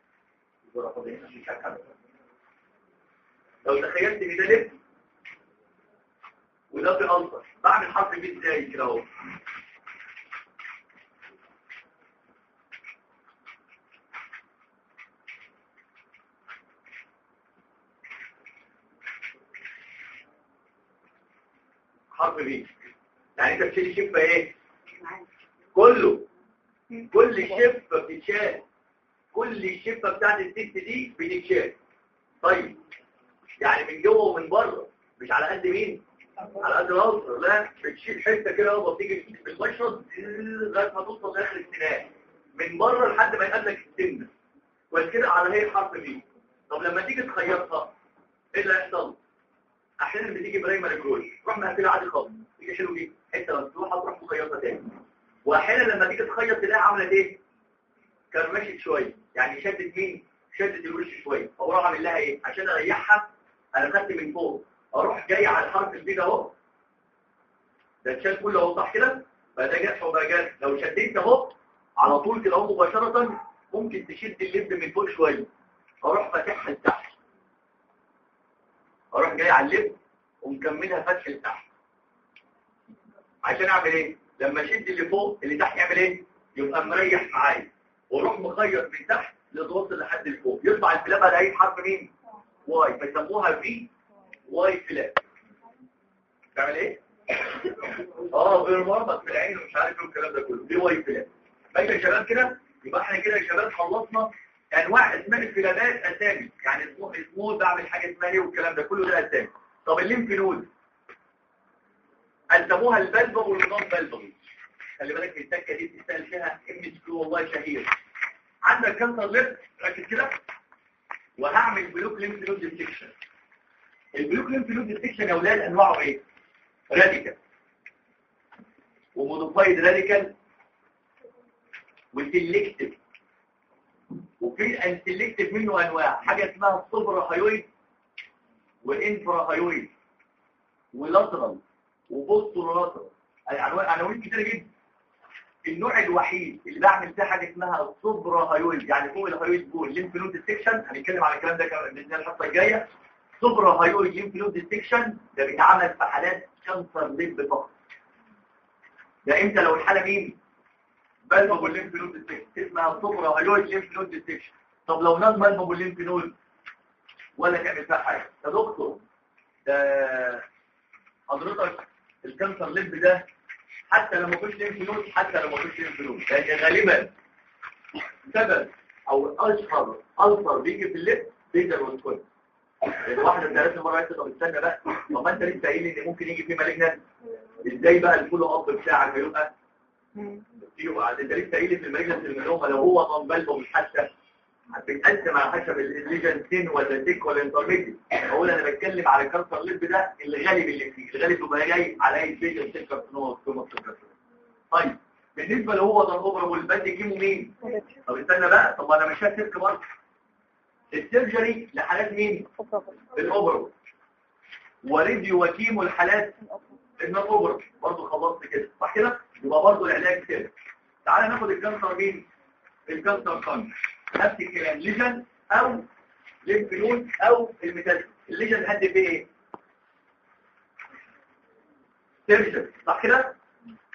ان ده لب وده في أنصر، بعمل حرف في ازاي كده اهو. حرف بي، يعني انت بتشيل شفه ايه؟ كله، كل شفه بتتشال، كل الشفه بتاعت الست دي بتتشال. طيب يعني من جوه ومن بره، مش على قد مين؟ على قد الأوصر. لا، بتشيل حته كده اهو، بتيجي بالمشرط لغايه ما توصل لاخر السنان، من بره لحد ما يقابلك السن كويس كده على هي حرف بي. طب لما تيجي تخيطها ايه اللي هيحصل؟ احيانا بتيجي برايمري جروش، روح مقفله عادي خالص، تيجي شيلوا دي حته مفتوحه تروح مخيطه تاني. واحيانا لما تيجي تخيط تلاقيها عملت ايه؟ كرمشت شويه، يعني شدت مين؟ شدت الوش شويه. اروح اعمل لها ايه عشان اريحها؟ انا خدت من فوق، اروح جاي على الحرف البي ده اهو، ده اتشال كله اهو صح كده؟ بقى ده جرح وبقى جرح. لو شديت اهو على طول كده اهو مباشره ممكن تشد اللب من فوق شويه، اروح فاتحها لتحت، اروح جاي على اللب ومكملها فتح لتحت. عشان اعمل ايه؟ لما اشد اللي فوق اللي تحت يعمل ايه؟ يبقى مريح معايا، واروح مخيط من تحت لتوصل لحد الفوق، يطلع الفلاب ده ايه حرف مين؟ واي، بيسموها في واي فلاب. تعمل ايه؟ بالمربط في العين ومش عارف ايه الكلام ده كله، دي واي فلاب. ماشي يا شباب كده؟ يبقى احنا كده يا شباب خلصنا انواع اسماء الفلابات اسامي، يعني اسمه بعمل حاجه اسمها ايه والكلام ده كله ده اسامي. طب الليمف نود قسموها البلبل والنون بلبل. خلي بالك التكه دي بتستاهل فيها ام كيو والله شهير. عندك كانسر ليب، ركز كده، وهعمل بلوك ليمف نود ديتكشن. البلوك ليمف نود ديتكشن يا اولاد انواعه ايه؟ راديكال وموديفايد راديكال وسيلكتيف. وفي السيلكتيف منه انواع، حاجه اسمها سوبرا هايويد والانفرا هايويد ولاترال وبوستولاترال، عناوين كتير جدا. النوع الوحيد اللي بعمل فيه حاجه اسمها السوبرا هايويد، يعني فوق الهايويد بول ليمف نود ديتكشن، هنتكلم على الكلام ده باذن الله الحصه الجايه. سوبرا هايويد ليمف نود ديتكشن ده بيتعمل في حالات كانسر ليمف فقط. ده امتى؟ لو الحاله مين؟ بالبابول ليمف نود ديتكشن، اسمها سوبرا هايويد ليمف نود ديتكشن. طب لو نون بالبابول ليمف نود ولا تعمل فيها حاجه يا دكتور؟ ده حضرتك الكانسر ليمف ده حتى لما كنت ليمف نود، حتى لما كنت ليمف نود، لان غالبا سبب او اشهر ألسر بيجي في الليمف بيجر والكل. الواحده بتعرف مره قالت طب استنى بقى، طب ما انت لسه قايل ان ممكن يجي فيه مالجنان، ازاي بقى الفولو اب بتاعك هيبقى انت لسه قايل في المالجنان المنومه لو هو نون بالبو مش حتى بتقسم على حسب الليجن سين ولا تيك ولا انترميديت. اقول انا بتكلم على الكانسر ليب ده الغالب اللي فيه، الغالب بيبقى جاي على اي ليجن سين كارسينوما ثم طيب بالنسبه لو هو ده الاوبرا والباند يجيبوا مين؟ طب استنى بقى، طب انا مش هسيبك برضه السيرجري لحالات مين؟ الاوبرا، وريديو وكيمو الحالات ان الاوبرا برضه خلصت كده صح كده؟ يبقى برضه العلاج كده. تعالى ناخد الكانسر مين؟ الكانسر كانسر نفس الكلام، ليجن او ليمف نود او الميتاستاسيس. الليجن هدي فيه ايه؟ سيرجن صح كده؟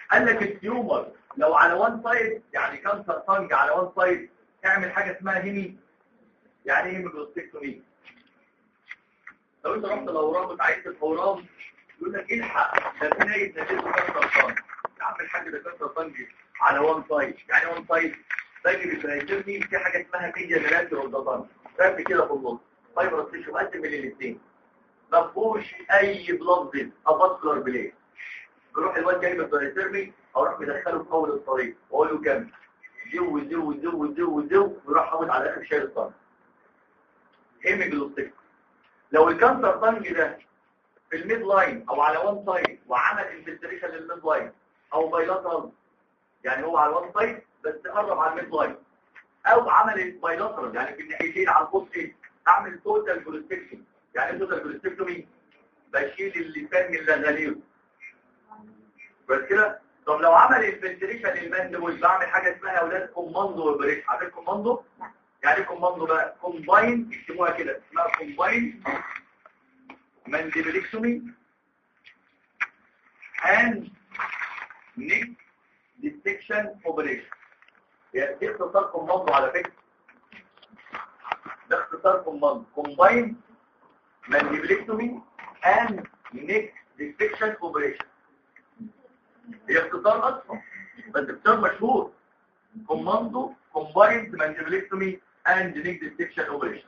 قال لك التيومر لو على وان سايد يعني كانسر طنج على وان سايد تعمل حاجه اسمها هيمي. يعني ايه هيموجلوستكتومي؟ لو انت رحت الاورام وتعيدت الاورام يقول لك الحق ده في نايب نتيجه كانسر طنج. يا عم الحاج ده كانسر طنج على وان سايد. يعني وان سايد باجي بالفرايتيرني في حاجه اسمها ميديا جلاند روزاتان فاهم كده في النص فايبرس تيشو مقسم بين الاثنين ما فيهوش اي بلاد فيز افاسكولار بليد. بروح الواد جاي بالفرايتيرني اروح مدخله في اول الطريق واقول له كام زو زو زو زو زو ويروح حاول على اخر شايل الطن. هيموجلوستيك لو الكانسر طنج ده في الميد لاين او على وان سايد وعمل انفلتريشن للميد لاين او بايلاترال يعني هو على وان سايد بس قرب على الميد لاين او عمل بايلاترال يعني في الناحيتين على القوسين اعمل توتال جلوستكتومي. يعني توتال جلوستكتومي بشيل اللسان من اللغالير بس كده. طب لو عمل انفلتريشن للماندبل بعمل حاجه اسمها يا اولاد كوماندو اوبريشن. عارف كوماندو؟ يعني كوماندو بقى كومباين اكتبوها كده اسمها كومباين مانديبلكتومي اند نيك ديسكشن اوبريشن. يعني دي اختصار كوماندو على فكره. ده اختصار كوماندو كومباين مانديبلكتومي اند نيك ديسكشن اوبريشن. هي اختصار اصلا بس اختصار مشهور كوماندو كومبايند مانديبلكتومي اند نيك ديسكشن اوبريشن.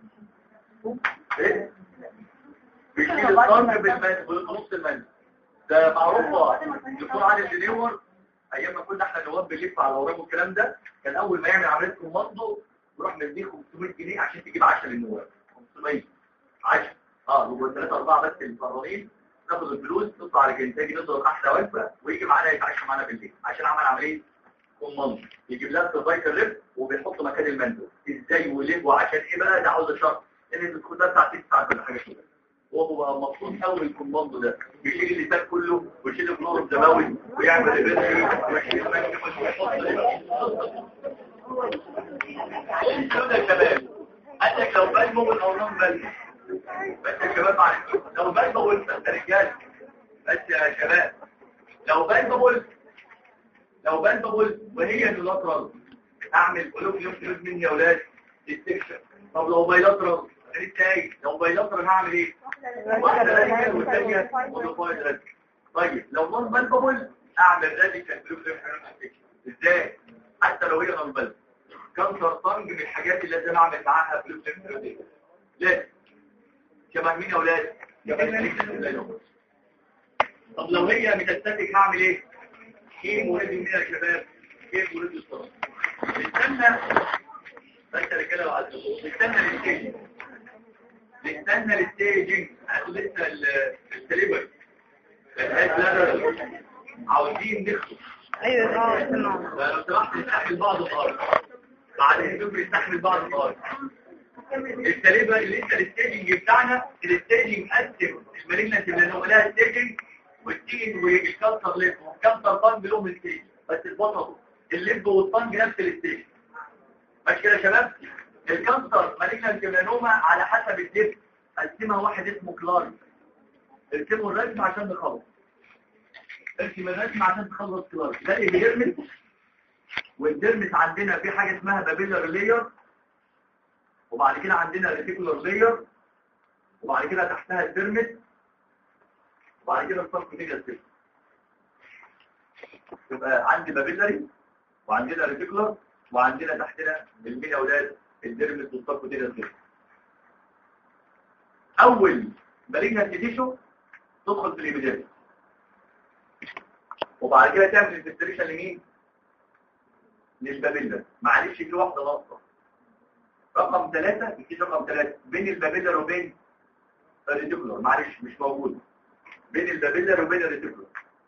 ايه بيشيل الطرف بالنص المنزل ده معروفه. الدكتور عادل جنيور ايام ما كنا احنا نواب بنلف على الاوراق والكلام ده كان اول ما يعمل عمليه كوماندو يروح مديه 500 جنيه عشان تجيب 10 للنواب. 500 10 يبقوا 3 4 بس المقررين ناخد الفلوس نطلع على كنتاجي نضرب احلى وجبه ويجي معانا يتعشى معانا بالليل عشان عمل عمليه كوماندو. يجيب لها سيرفايكال ريب وبيحط مكان المندو ازاي وليه وعشان ايه بقى ده عاوز شرط ان الدكتور ده بتاع 6 ساعات ولا حاجه كده. وهو بقى مبسوط قوي الكوماندو ده بيشيل اللسان كله ويشيل الفلور الدموي ويعمل ريبيرسي ويشيل المندو ويحط كده يا شباب. عندك لو بلبه والاورام بلبه بس يا شباب معلش لو بلبه وانت رجال بس يا شباب لو بلبه وهي اللاترال اعمل قلوب مني يا اولاد ديستكشن. طب لو بايلاترال لو بايلاترال هعمل ايه؟ واحده راديكال والثانيه موديفايد. طيب لو نون بلبل اعمل راديكال بلوكليف ازاي؟ حتى لو هي نون بلبل كانسر طنج من الحاجات اللي لازم اعمل معاها بلوكليف لازم. شبه مين يا اولاد؟ طب لو هي ميتاستاتيك هعمل ايه؟ كيمو ريدي مين يا شباب؟ كيمو ريدي الصراحه. نستنى بس رجاله وعد نستنى الستيجنج هاتوا لسه السليبر عاوزين نخطف. ايوه لو سمحت نستحمل بعض الارض بعدين دول بيستحمل بعض الارض. السليبر اللي انت الستيجنج بتاعنا الستيجنج قسم المالجنت اللي هو لها ستيجنج والتين والكانسر ليف والكانسر طنج لهم ستيج بس البطل الليف والطنج نفس الستيج. ماشي كده يا شباب. الكانسر مالجنت ميلانوما على حسب الدب قسمها واحد اسمه كلاري. ارسموا الرسم عشان نخلص. ارسم الرسم عشان تخلص كلاري. ده الديرمس والديرمس عندنا في حاجه اسمها بابيلر لاير وبعد كده عندنا ريتيكولار لاير وبعد كده تحتها الديرمس وبعد كده السبكوتينيوس سيل. يبقى عندي بابيلري وعندنا ريتيكولار وعندنا تحتنا المين اولاد الديرمس والسبكوتينيوس سيل. اول مالجنت تيشو تدخل في الابيديرمس وبعد كده تعمل انفلتريشن لمين؟ للبابيلر. معلش في واحده ناقصه رقم 3 يجي رقم 3 بين البابيلر وبين الريتيكولار. معلش مش موجود بين البابيلر وبين الريتيكولار.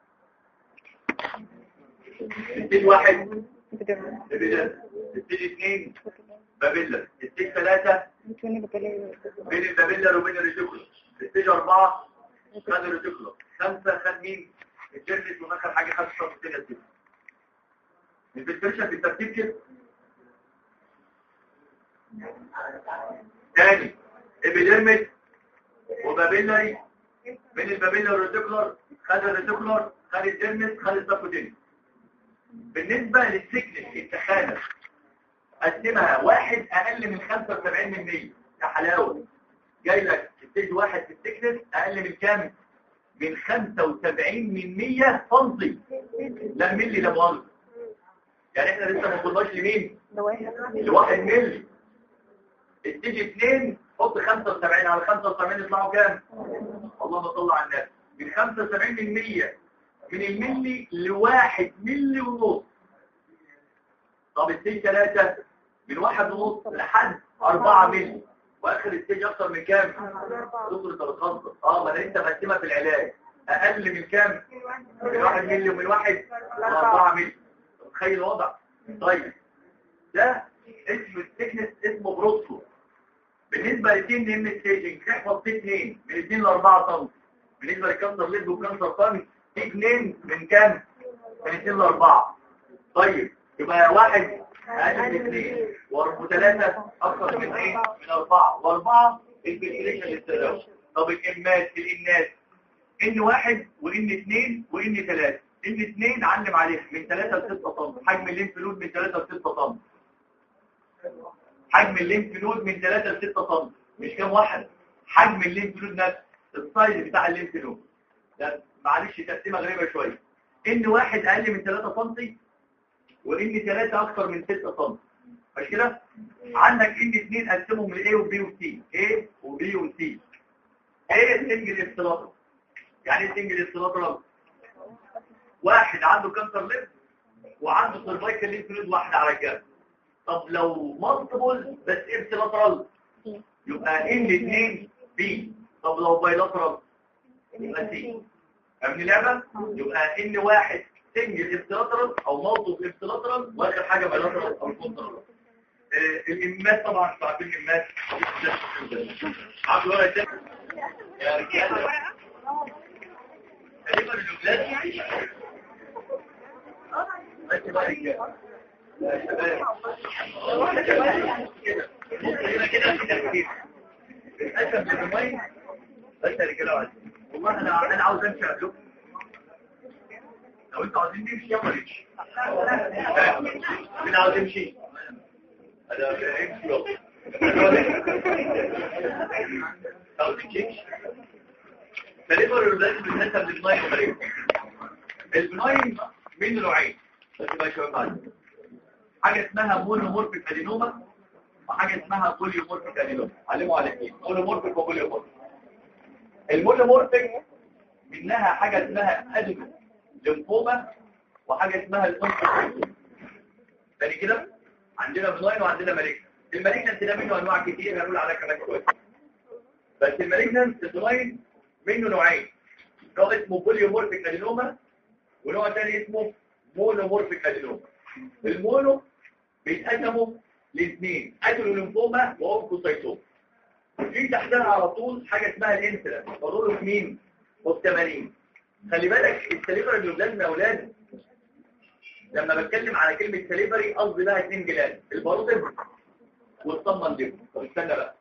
ستيج 1 ابيديرمس ستيج 2 بابيلر ستيج 3 بين البابيلر وبين الريتيكولار ستيج 4 خد الريتيكولار 5 خد مين؟ الجيرمس واخر حاجه خد السبكوتينيوس سيل. الفلتريشن بالترتيب كده تاني ابيديرمس وبابيلري بين البابيلر والريتيكولار خد الريتيكولار خد الديرمس خد السبكوتينيوس. بالنسبة للسكنس التخانة قسمها واحد اقل من 75% يا حلاوة. جاي لك ستيج واحد في السكنس اقل من كام؟ من 75% سنتي. لا ملي لا مؤاخذة. يعني احنا لسه ما وصلناش لمين؟ لواحد ملي. ستيج 2 حط 75 على 75 يطلعوا كام؟ اللهم صل على النبي. من 75% من الملي لواحد ملي ونص. طب الستيج 3 من 1.5 لحد 4 ملي. واخر الستيج اكتر من كام؟ دكتور انت بتخلص. ما انا لسه مقسمها في العلاج. اقل من كام؟ من 1 ملي ومن 1 ل 4 ملي. تخيل الوضع. طيب ده اسم التكنس اسمه بروسكو. بالنسبه للتين نيم ستيجنج تحفظ في 2 من 2 ل 4 طن. بالنسبه للكانسر ليد وكانسر طن في 2 من كام؟ من 2 ل 4. طيب يبقى واحد اقل من 2 وثلاثه اكثر من ايه؟ من 4 و4 الفلتريشن للتداول. طب الانمات ان 1 وان 2 وان 3. ان 2 علم عليها من 3 ل 6 طن. حجم الليمف نود من 3 ل 6 طن. حجم الليمف نود من 3 ل 6 طن. مش كام واحد، حجم الليمف نود نفسه السايز بتاع الليمف نود. ده معلش تقسيمه غريبه شويه. ان 1 اقل من 3 سم وان 3 اكثر من 6 سم. مش كده؟ عندك ان 2 قسمهم ل A و B و C. A و B و C. A سنجل استراتر. يعني ايه سنجل استراتر؟ واحد عنده كانسر ليف وعنده سيرفايكال ليمف نود واحده على الجنب. طب لو مالتيبل بس ابسيلاترال يبقى ان 2 بي. طب لو بايلاترال يبقى سي. فاهمني اللعبه؟ يبقى ان 1 سنجل ابسيلاترال او مالتيبل ابسيلاترال واخر حاجه بايلاترال او كونترال. الامات طبعا انتوا عارفين الامات. عارف الورقه دي يا رجاله تقريبا الاولاد ماشي بقى رجاله كده في تفكير الاسم للمين. بس يا رجاله والله انا عاوز امشي قبلكم. لو انتوا عاوزين نمشي يلا نمشي. مين عاوز يمشي؟ انا امشي يلا. عاوز تمشي؟ تقريبا الولاد بتنسب للبناين ومريض. البناين من نوعين بس بقى شويه بعد. حاجه اسمها مونومورفيك ادينوما وحاجه اسمها بوليومورفيك ادينوما. علموا على الاثنين مونومورفيك وبوليومورفيك. المونومورفيك منها حاجه اسمها ادينو ليمفوما وحاجه اسمها الليمفوما. تاني كده عندنا بناين وعندنا مالجنت. المالجنت ده منه انواع كتير هنقول عليها كمان شويه. بس المالجنت البناين منه نوعين. نوع اسمه بوليومورفيك ادينوما ونوع ثاني اسمه مونومورفيك ادينوما. المونو بيتقسموا لاثنين ادينو ليمفوما واونكوسايتوما. في تحتها على طول حاجه اسمها الانسلين فضوله في مين؟ في 80. خلي بالك السليفري جلاند يا اولاد لما بتكلم على كلمه سليفري قصدي بقى 2 جلاند الباروتيد والصمنديبل. طب استنى بقى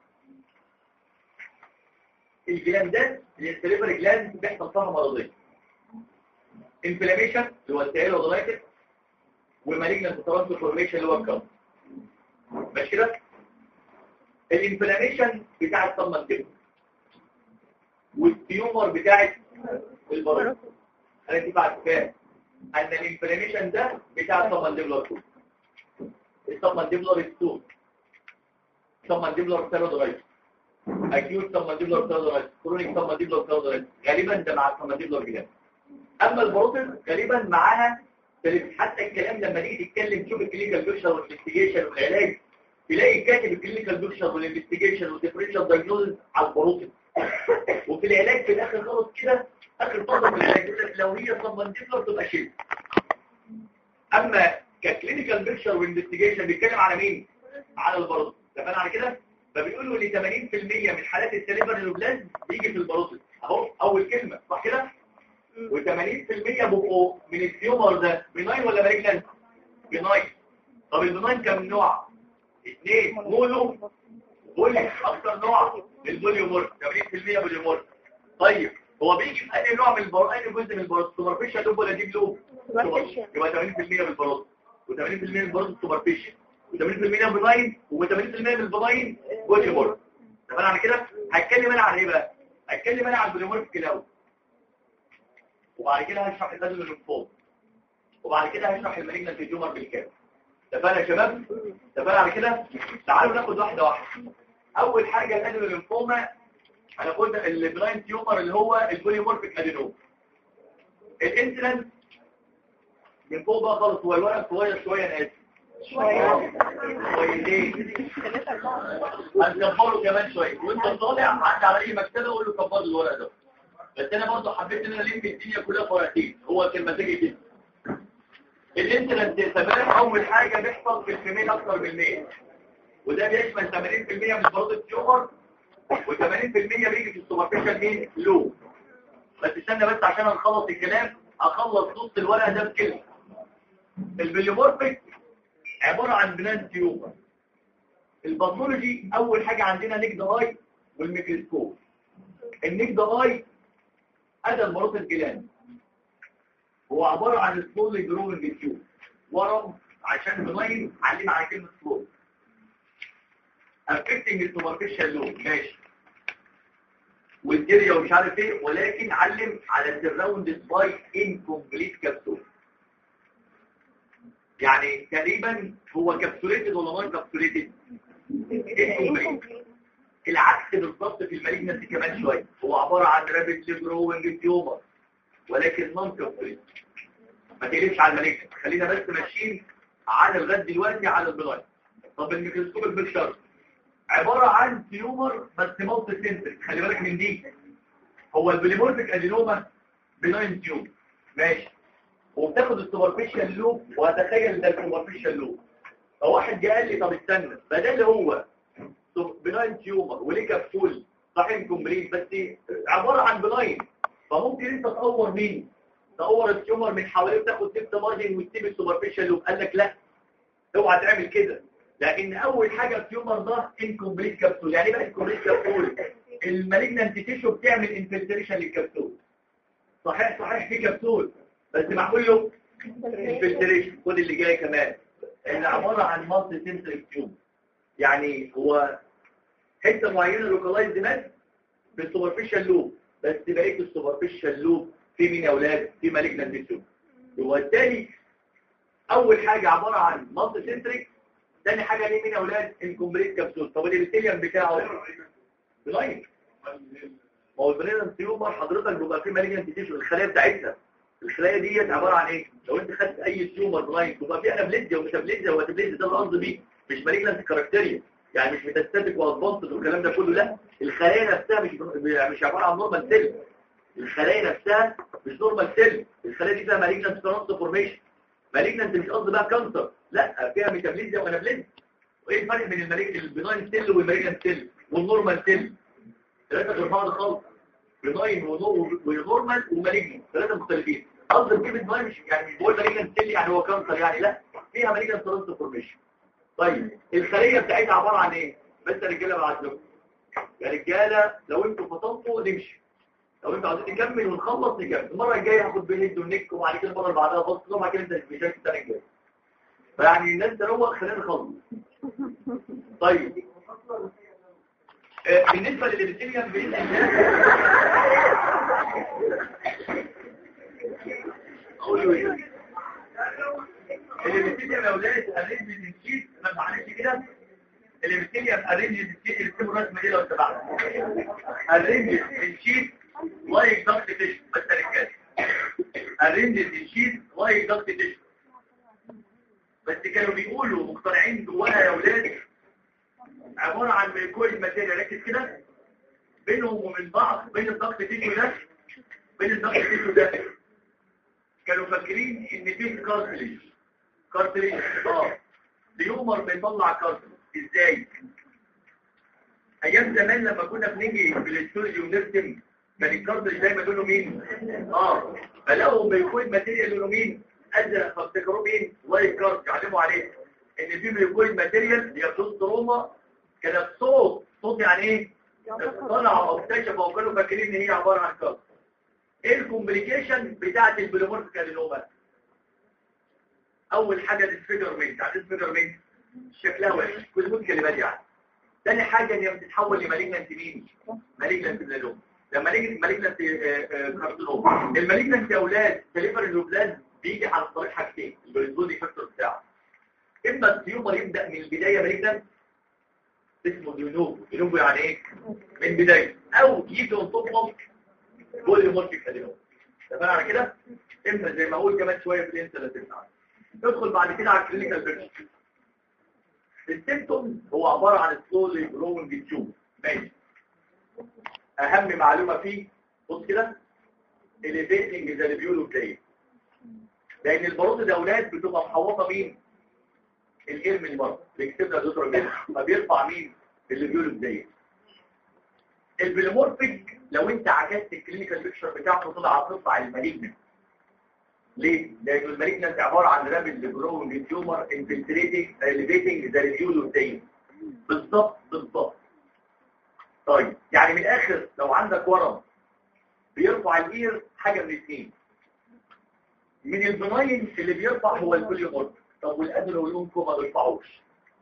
الجلاندات اللي السليفري جلاند بيحصل فيها مرضين انفلاميشن اللي هو التهيئه والضغط ومالجنت ترانسفورميشن اللي هو الكانسر. ماشي كده؟ الانفلاميشن بتاع الصمنديبل والتيومر بتاع الباروتيد. انا دي بعد كده ان الانفلاميشن ده بتاع الصمنديبلر كله. الصمنديبلر السود الصمنديبلر ثيرويد اكيوت صمنديبلر ثيرويد كرونيك صمنديبلر ثيرويد غالبا ده مع الصمنديبلر جلاند. اما الباروتيد غالبا معاها حتى الكلام لما تيجي تتكلم تشوف الكلينيكال بيكتشر والانفستيجيشن والعلاج تلاقي كاتب الكلينيكال بيكتشر والانفستيجيشن والديفرنشال دايجنوستس على الباروتيد. وفي العلاج في الاخر خالص كده اخر فقره في العلاج يقول لك لو هي صمنديبلر تبقى شيل. اما ككلينيكال بيكتشر والانفستيجيشن بيتكلم على مين؟ على الباروتيد. تمام على كده؟ فبيقولوا ان 80% من حالات السليفري جلاند بيجي في الباروتيد اهو اول كلمه صح كده؟ و80% بيبقوا من التيومر ده بناين ولا مالجنت؟ بناين. طب البناين كم نوع؟ 2 مونو بولي اكتر نوع للبوليومورف 80% بوليومورف. طيب هو بيجي في اي نوع من اي جزء من البروست سوبرفيشال لوب ولا ديب لوب؟ يبقى 80% من البروست و80% من البروست سوبرفيشال و80% من البلاين و80% من البلاين بودي بورد. طب انا على كده هتكلم انا عن ايه بقى؟ هتكلم انا عن البوليمورفيك الاول، وبعد كده هشرح الادل الليمفوما، وبعد كده هشرح المالجنت تيومر بالكامل. اتفقنا يا شباب؟ اتفقنا على كده؟ تعالوا ناخد واحده واحده. اول حاجه الادل الليمفوما هناخدها البلاين تيومر اللي هو البوليمورفيك ادينوم. الانسيدنس من فوق بقى خالص، هو الورق صغير شويه انا اسف شويتين هنكبره كمان شويه، وانت طالع عدى على اي مكتبه قول له كبر الورق ده. بس انا برضه حبيت ان انا الم الدنيا كلها في ورقتين، هو كان مزاجي كده. الانسيدنس تمام. اول حاجه بيحصل في الفيميل اكتر من الميل، وده بيشمل 80% من البروز تيومر و80% بيجي في السوبرفيشال مين لو. بس استنى بس عشان نخلص الكلام، اخلص نص الورقه ده بكلمه. البوليمورفيك عباره عن بلان تيومر. الباثولوجي اول حاجه عندنا نيك ذا اي والميكروسكوب. النيك ذا اي ادى المروث الجلاند، هو عباره عن سمول جروينج تيوب ورم عشان نميز علم على كلمه سمول افكتنج السوبرفيشال لوب ماشي والجيريا ومش عارف ايه، ولكن علم على السراوند باي انكمبليت كابسول. يعني تقريبا هو كابسوليتد ولا نون كابسوليتد؟ العكس بالظبط في المالجنسي كمان شويه، هو عباره عن رابيد جروينج تيومر ولكن نون كابسوليتد. ما تقلبش على المالجنسي، خلينا بس ماشيين على لغايه دلوقتي على البلاين. طب الميكروسكوب البيكتشر عباره عن تيومر بس مالتي سنتريك، خلي بالك من دي. هو البوليمورفيك ادينوما بناين تيوب ماشي، وبتاخد السوبرفيشال لوب، وهتخيل ده السوبرفيشال لوب. فواحد جه قال لي طب استنى، بدل هو بناين تيومر وليه كبسول صحيح كومبليت بس عباره عن بناين، فممكن انت تطور مين؟ تطور التيومر من حواليه وتاخد سيبت مارجن وتسيب السوبرفيشال لوب. قال لك لا، اوعى تعمل كده، لان اول حاجه التيومر ده انكمبليت كبسول. يعني بقى انكمبليت كبسول المالجنانت تيشو بتعمل انفلتريشن للكبسول. صحيح في كبسول بس معمول له انفلتريشن. خد اللي جاي كمان، اللي عباره عن مالتي سنتريك تيوب، يعني هو حته معينه لوكالايزد ماس بالسوبرفيشال لوب، بس بقيه السوبرفيشال لوب في مين يا اولاد؟ في مالجنانت تيشو. وبالتالي اول حاجه عباره عن مالتي سنتريك، ثاني حاجه ليه مين يا اولاد؟ انكمبليت كبسول. طب الابيثيليوم بتاعه بلاين، ما هو البرينال تيومر حضرتك بيبقى فيه مالجنانت تيشو. الخلايا بتاعتها، الخلايا ديت عباره عن ايه؟ لو انت خدت اي تيومر بلاين بيبقى فيه انابليزيا وميتابليزيا واتابليزيا، ده اللي قصدي بيه، مش مالجنانت كاركتيريا، يعني مش ميتاستاتيك وادفانسد والكلام ده كله. لا، الخلايا نفسها مش عباره عن نورمال سيل. الخلايا نفسها مش نورمال سيل، الخلايا دي فيها مالجنانت ترانسفورميشن. مالجنانت مش قصدي بقى كانسر، لا، فيها ميتابليزيا وانابليزيا. وايه الفرق بين البناين سيل والمالجنانت سيل والنورمال سيل؟ ثلاثه غير بعض خالص. بناين ونورمال ومالجنانت ثلاثه مختلفين. قصدي كلمه بناين مش يعني مش بقول مالجنانت سيل يعني هو كانسر، يعني لا، فيها مالجنانت ترانسفورميشن. طيب الخليه بتاعتها عباره عن ايه؟ بس يا رجاله بعد لكم يا رجاله، لو انتوا فصلتوا نمشي، لو انتوا عايزين نكمل ونخلص نكمل. المره الجايه هاخد بالهيد والنك، وبعد كده المره اللي بعدها بص وبعد كده انت مش شايف الثاني الجاي. فيعني الناس تروق، خلينا نخلص. طيب بالنسبه للابيثيليوم باذن الله اقول ايه؟ الابيثيليوم يا اولاد ارينج الشيت، ما معلش كده. الابيثيليوم ارينج الشيت، اكتبوا الرسمه دي لو اتبعتوا. ارينج الشيت لايك ضغط تيشو، بس يا رجاله ارينج الشيت لايك ضغط تيشو. بس كانوا بيقولوا مقتنعين جواها يا اولاد عباره عن ميكويد ماتيريال، ركز كده، بينهم ومن بعض، بين الضغط تيشو ده كانوا فاكرين ان فيه كارتليج تيومر بيطلع كارتليج. ازاي؟ ايام زمان لما كنا بنيجي في الاستوديو ونرسم كان الكارتليج دايما لونه مين؟ فلقوا ميكويد ماتيريال لونه مين؟ ازرق، فافتكروا مين؟ وايت كارت. علموا عليه ان في ميكويد ماتيريال هي بتستروما كانت صوت يعني ايه؟ طلعوا او اكتشفوا وكانوا فاكرين ان هي عباره عن كارت. ايه الكومبليكيشن بتاعه البليمورفيك ادينوما؟ اول حاجه ديسفيجرمنت. يعني ديسفيجرمنت شكلها وحش، كل ممكن كلمات يعني. ثاني حاجه ان هي بتتحول لمالجنت مين؟ مالجنت بلادوم. لما نيجي مالجنت كارسينوما، المالجنت يا اولاد سليفر النوبلاز بيجي عن طريق حاجتين البريزودي فاكتور بتاعه. اما التيومر يبدا من البدايه مالجنت اسمه ديونوبو يعني ايه؟ من بدايه، او يجي ينطبق بوليمورفيك ادينوما. تمام على كده؟ اما زي ما اقول كمان شويه في الانسلاتين. ندخل بعد كده على الكلينيكال بيكتشر. السيمبتوم هو عباره عن سلولي جروينج تيوب. ماشي. اهم معلومه فيه بص كده elevating ذا الفيولو بلاي، لان الباروت ده اولاد بتبقى محوطه مين؟ الاير من بره بيكتبها دوتر جدا، فبيرفع مين؟ الفيولو بلاي. البليمورفيك لو انت عكست الكلينيكال بيكتشر بتاعته طلع هتطلع المالجنت. ليه؟ لأن المالجنت عبارة عن رابيد جروينج تيومر انفلتريتنج elevating ذا الفيولو بلاي. بالظبط. طيب يعني من الاخر لو عندك ورم بيرفع الاير حاجه من الاثنين، من البناين اللي بيرفع هو البوليمورفيك. طب والادنو والليمفوما ما بيرفعوش.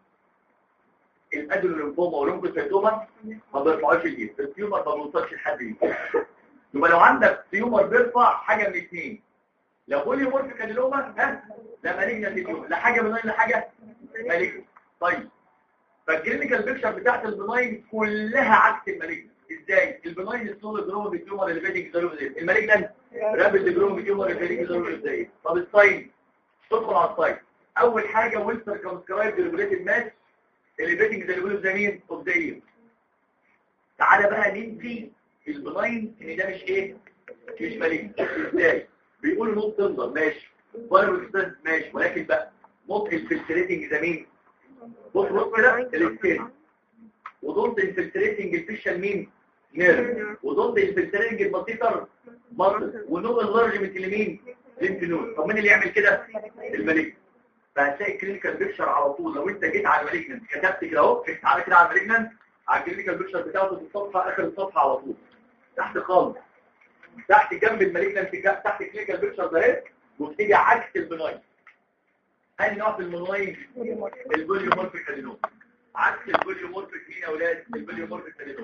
الادنو والليمفوما والليمفوسايتوما ما بيرفعوش الاير، التيومر ما بيوصلش لحد الاير. يبقى لو عندك تيومر بيرفع حاجه من الاثنين، لا بوليمورفيك ادينوما لا مالجنت تيومر، لا حاجه بناين لا حاجه مالجنت. طيب فالكلينيكال بيكتشر بتاعت البناين كلها عكس المالجنت. ازاي؟ البناين السول جروم تيومر اللي بيدك ضرب ازاي، المالجنت رابيد جروم تيومر اللي بيدك ضرب ازاي. طب الساين تدخل على الساين. اول حاجه ويلسر كونسكرايب ريجوليتد ماس اللي بيدك زي اللي بيقولوا زي مين؟ اوبديه. تعالى بقى ننفي البناين ان ده مش ايه؟ مش مالجنت. ازاي؟ بيقولوا نوت تنظر ماشي، فايروكسيد ماشي، ولكن بقى نوت الفلتريتنج ده مين؟ بص كده السكين، وضد الفلتريتنج الفيشال مين؟ نيرف، وضد الفلتريتنج البسيطر مصر، ونوع اللارجمنت لمين؟ ليمف نود. طب مين اللي يعمل كده؟ المالجنت. فهتلاقي الكلينيكال بيكتشر على طول لو انت جيت على المالجنت كتبت كده اهو، تعالى كده على المالجنت على الكلينيكال بيكتشر بتاعته في الصفحه اخر الصفحه على طول تحت خالص، تحت جنب المالجنت تحت الكلينيكال بيكتشر ده اهي، وبتيجي عكس البناين. أي نوع في البناين؟ البوليومورفيك ادينوما. عكس البوليومورفيك مين يا اولاد؟ البوليومورفيك ادينوما.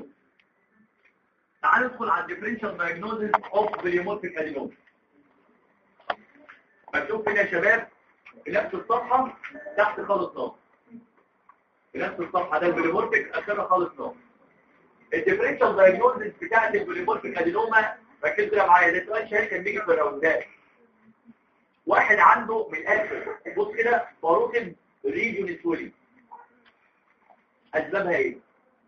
تعال ندخل على الديفرنشال دايجنوزيس اوف بوليومورفيك ادينوما. مكتوب هنا يا شباب في نفس الصفحه تحت خالص نار، في نفس الصفحه ده البوليومورفيك اخرها خالص نار. الديفرنشال دايجنوزيس بتاعت البوليومورفيك ادينوما ركز كده معايا، ده سؤال شهير كان بيجي في الراوندات. واحد عنده من الاخر بص كده باروتيد ريجون سولي، اسبابها ايه؟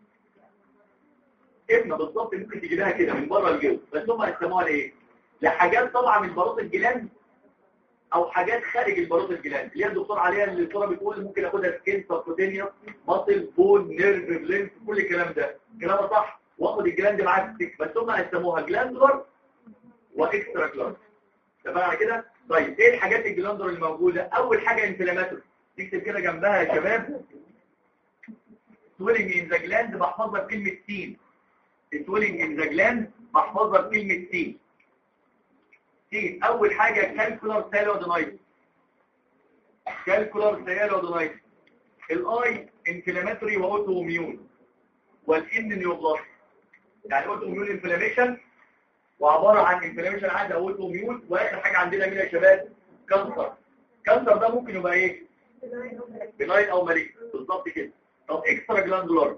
ابنه بالظبط ممكن تجيبها كده من بره الجو، بس هم قسموها لايه؟ لحاجات طالعه من باروت الجلاند او حاجات خارج الباروت الجلاند اللي هي الدكتور عليها اللي الدكتوره بتقول ممكن اخدها سكين سبكوتينيوس ماسل بون نيرف بلينف كل الكلام ده كلام صح، واخد الجلاند معاك بس هم قسموها جلاندولار واكسترا جلاند. تمام على كده؟ طيب ايه الحاجات الجلاندولار اللي موجوده؟ اول حاجه انفلاماتوري، تكتب كده جنبها يا شباب swelling in the gland بحفظها بكلمه سين. swelling in the gland بحفظها بكلمه سين. سين اول حاجه كالكولار سيلودونايتس، كالكولار سيلودونايتس. الاي انفلاماتوري واوتو اميون، والان نيوبلاست. يعني اوتو اميون انفلاميشن وعباره عن انفلاميشن عادي او اوتو اميون. واخر حاجه عندنا مين يا شباب؟ كانسر. كانسر ده ممكن يبقى ايه؟ بناين او مالين بالظبط كده. طب اكسترا جلاندولار،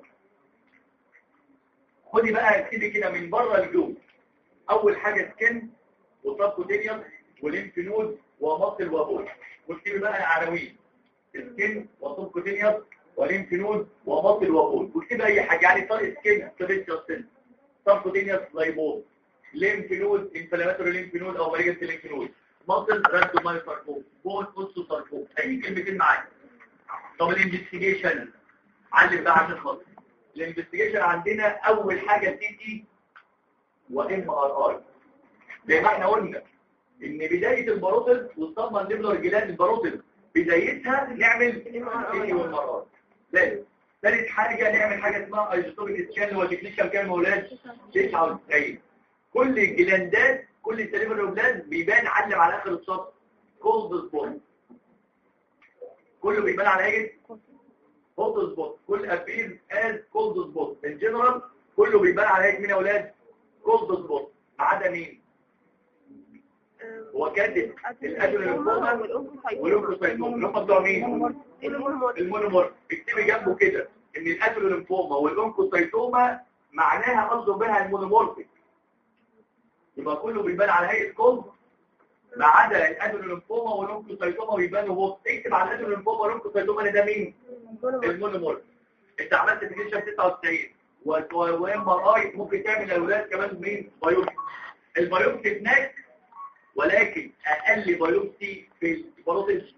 خدي بقى اكتبي كده من بره الجو. اول حاجه سكن وسبكوتينيوس وليمف نود ومصل وبول، واكتبي بقى عناوين سكن وسبكوتينيوس وليمف نود ومصل وبول، واكتبي اي حاجه يعني طريق سكن سبيشال سبكوتينيوس لايبوز، ليمف نود انفلاماتوري ليمف نود او مالجنت ليمف نود، مصل رانتوماي ساركوم، بون اوستو ساركوم، اي كلمتين معايا. طب الانفستيجيشن علم بقى عشان خاطر الانفستيجيشن عندنا اول حاجه سي تي وام ار اي. زي ما احنا قلنا ان بدايه الباروتيد والصدمه النيبلر جلاند الباروتيد بدايتها نعمل سي تي وام ار اي. ثالث حاجه نعمل حاجه اسمها ايزوتوبيك سكان اللي هو تكنيشال كام يا اولاد؟ 99. كل الجلاندات كل السيريبرال بيبان علم على اخر السطر كولد سبوت. كله بيبان على ايه؟ كولد سبوت. كل ابير از كولد سبوت ان جنرال كله بيبان على ايه مين يا اولاد؟ كولد سبوت ما عدا مين؟ هو كاتب الادرينالينوما والأونكوسايتوما اللي هم بتوع مين؟ المونومورف. اكتبي جنبه كده ان الادرينالينوما والأونكوسايتوما معناها قصده بها المونومورفيك. يبقى كله بيبان على هيئه كولد ما عدا الادرينالينوما والأونكوسايتوما بيبانوا بوست. اكتب على الادرينالينوما والأونكوسايتوما ان ده مين؟ المونومورف. انت عملت فيجيشن 99 وام ار اي ممكن تعمل الاولاد كمان مين؟ بايوبسي. البايوبسي هناك ولكن اقل بايوبسي في الباروتيش.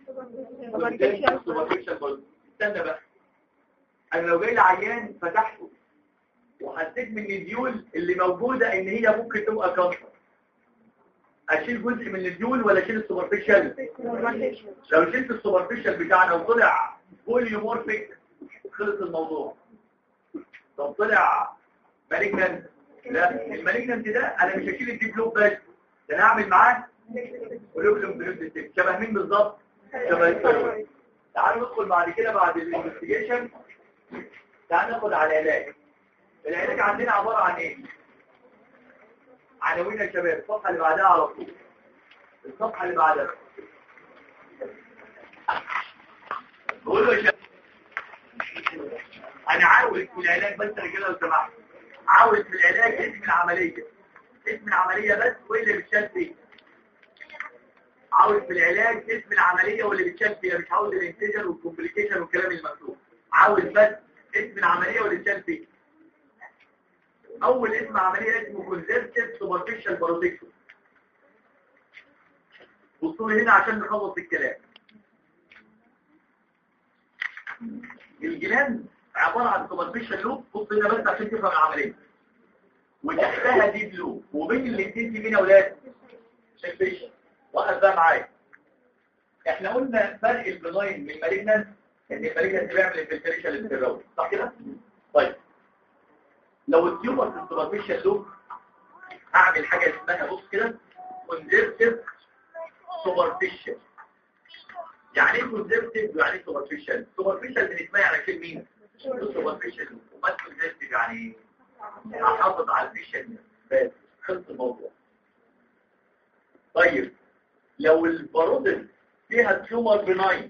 استنى بقى، انا لو جاي لعيان فتحته وحسيت من الديول اللي موجوده ان هي ممكن تبقى كانسر، اشيل جزء من الديول ولا اشيل السوبرفيشال؟ لو شلت السوبرفيشال بتاعنا وطلع بوليومورفيك خلص الموضوع. طب طلع مالجنانت، لا المالجنانت ده انا مش هشيل الديب لوب بس، ده انا هعمل معاه ولوكلوم بلوت. شبه مين بالظبط؟ شبه الثايرويد. تعالوا ندخل بعد كده بعد الانفستيجيشن. تعالوا ناخد على العلاج. العلاج عندنا عباره عن ايه؟ عناوين يا شباب. الصفحه اللي بعدها على طول. الصفحه اللي بعدها بقول له يا شباب انا عاوز في العلاج بس رجاله لو سمحت، عاوز في العلاج اسم العمليه. اسم العمليه بس واللي بتشال فيه. عاوز في العلاج اسم العمليه واللي بتشال فيها، مش عاوز الانتجر والكومبليكيشن والكلام المكتوب. عاوز بس اسم العمليه واللي بتشال فيه. اول اسم عمليه اسمه كونزرتيف سوبرفيشال بروتكشن. بصوا لي هنا عشان نخلص الكلام. الجلاند عباره عن سوبرفيشال لوب. بص هنا بس عشان تفهم العمليه. وتحتها ديب لوب، وبين الاثنين في مين يا اولاد؟ سيرفيشن. وقف بقى معايا. احنا قلنا فرق البناين من المالجنانت ان المالجنانت بيعمل انفلتريشن للسيروم، صح كده؟ طيب لو التيومر في السوبرفيشال لوب هعمل حاجه اسمها بص كده كونزرتيف سوبرفيشال. يعني ايه كونزرتيف ويعني ايه سوبرفيشال؟ سوبرفيشال بنسميها على كلمه مين؟ السوبرفيشال. وما كونزرتيف يعني احافظ على الفيشن بس. خلص الموضوع. طيب لو البارودل فيها تيومر بناين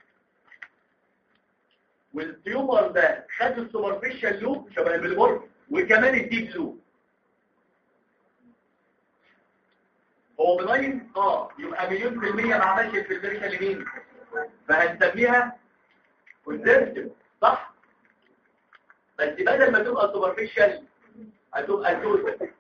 والتيومر ده خد السوبرفيشال لوب شبه البلبور وكمان الديب لوب، هو بناين يبقى مليون في المية ما عملش الفلتريشن لمين؟ فهنسميها كونزرتيف، صح؟ بس بدل ما تبقى سوبرفيشال هتبقى توتال.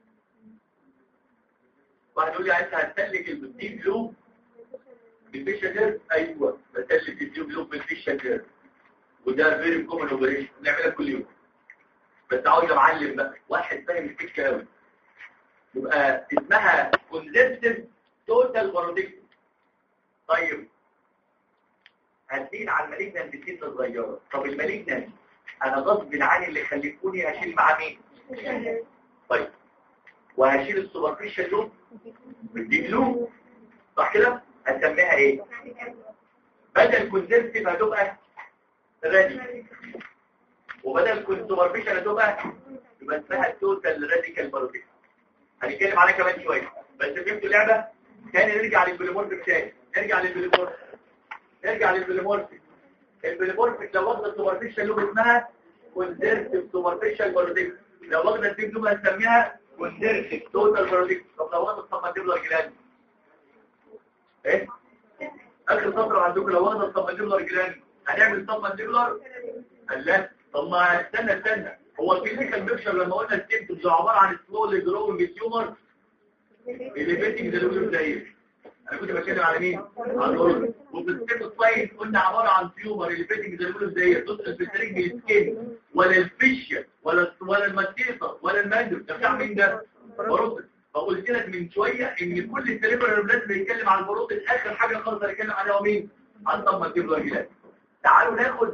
واحد يقول لي انت هتسلك الديب لوب بالفيشن جير؟ ايوه بسلك الديب لوب بالفيشن جير، وده فيري كومن اوبريشن بنعملها كل يوم. بس عاوز معلم بقى واحد فاهم الفكره قوي. يبقى اسمها كونزرتيف توتال بارودكتوم. طيب هتزيد على المالجنانت بسنه صغيره. طب المالجنانت انا غصب عني اللي خليتوني هشيل مع مين؟ طيب وهشيل السوبرفيشال لوب بالديب لوب، صح كده؟ هنسميها ايه؟ بدل كونزرتيف هتبقى راديكال، وبدل سوبرفيشال هتبقى يبقى اسمها توتال راديكال بارودكتوم. هنتكلم عليها كمان شويه. بس فهمتوا اللعبه؟ تاني نرجع للبليمورفيك تاني. نرجع للبليمورفيك. البليمورفيك لو واخده السوبرفيشال لوب اسمها كونزرتيف سوبرفيشال بارودكتوم. لو واخده الديب لوب هنسميها كونزرتيف توتال بارودكتوم. طب لو واخده السبمنديبولار جلاند ايه؟ اخر سطر عندكم لو واخده السبمنديبولار جلاند هنعمل سبمنديبولار؟ لا. طب ما استنى هو الكلينيكال بيكشر لما قلنا السيمبتومز عباره عن سلولي جروينج تيومر الليفيتنج زي ايه؟ انا كنت بتكلم على مين؟ على الأورجن. وفي السيمبتوم سلايد قلنا عباره عن تيومر الليفيتنج زي ايه؟ تصل في التريج من السكين ولا الفيشيا ولا الماتيتا ولا الماندل. ده بتاع مين ده؟ بروتين. فقلت لك من شويه ان كل السيريبرال بلاد بيتكلم عن البروتين. اخر حاجه خالص هنتكلم عليها هو مين؟ عن السبمنديبولار جلاند. تعالوا ناخد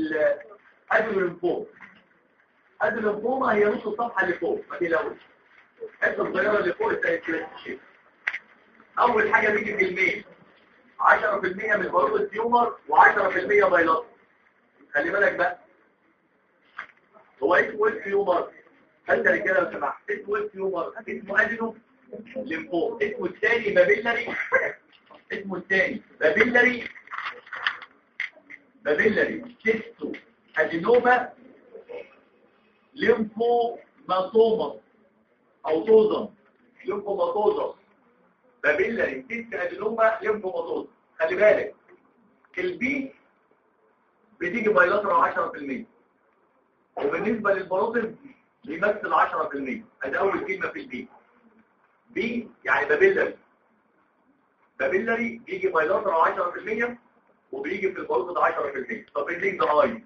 الادرينالينوما. الادرينالينوما هي نص الصفحه اللي فوق ما تقلقوش. الحته الصغيره اللي فوق التايتشيب. اول حاجه بيجي في الميل 10% من بروز التيومر و10% بايلات. خلي بالك بقى، هو اسمه التيومر، انت رجاله لو سمحت، اسمه التيومر، اسمه ادينو ليمفوم، اسمه الثاني بابيلاري، اسمه الثاني بابيلاري تيستو ادينوما ليمفوماتوما او توزن ليمفوماتوزا، بابيلاري تيستو ادينوما ليمفوماتوزا. خلي بالك البي بتيجي بايلاترال 10%، وبالنسبه للبروتين بيمثل 10%. ادي اول كلمه في البي. بي يعني بابيلاري بيجي بايلاترال 10% وبيجي في البروتين 10%. طب اللينك ده هاي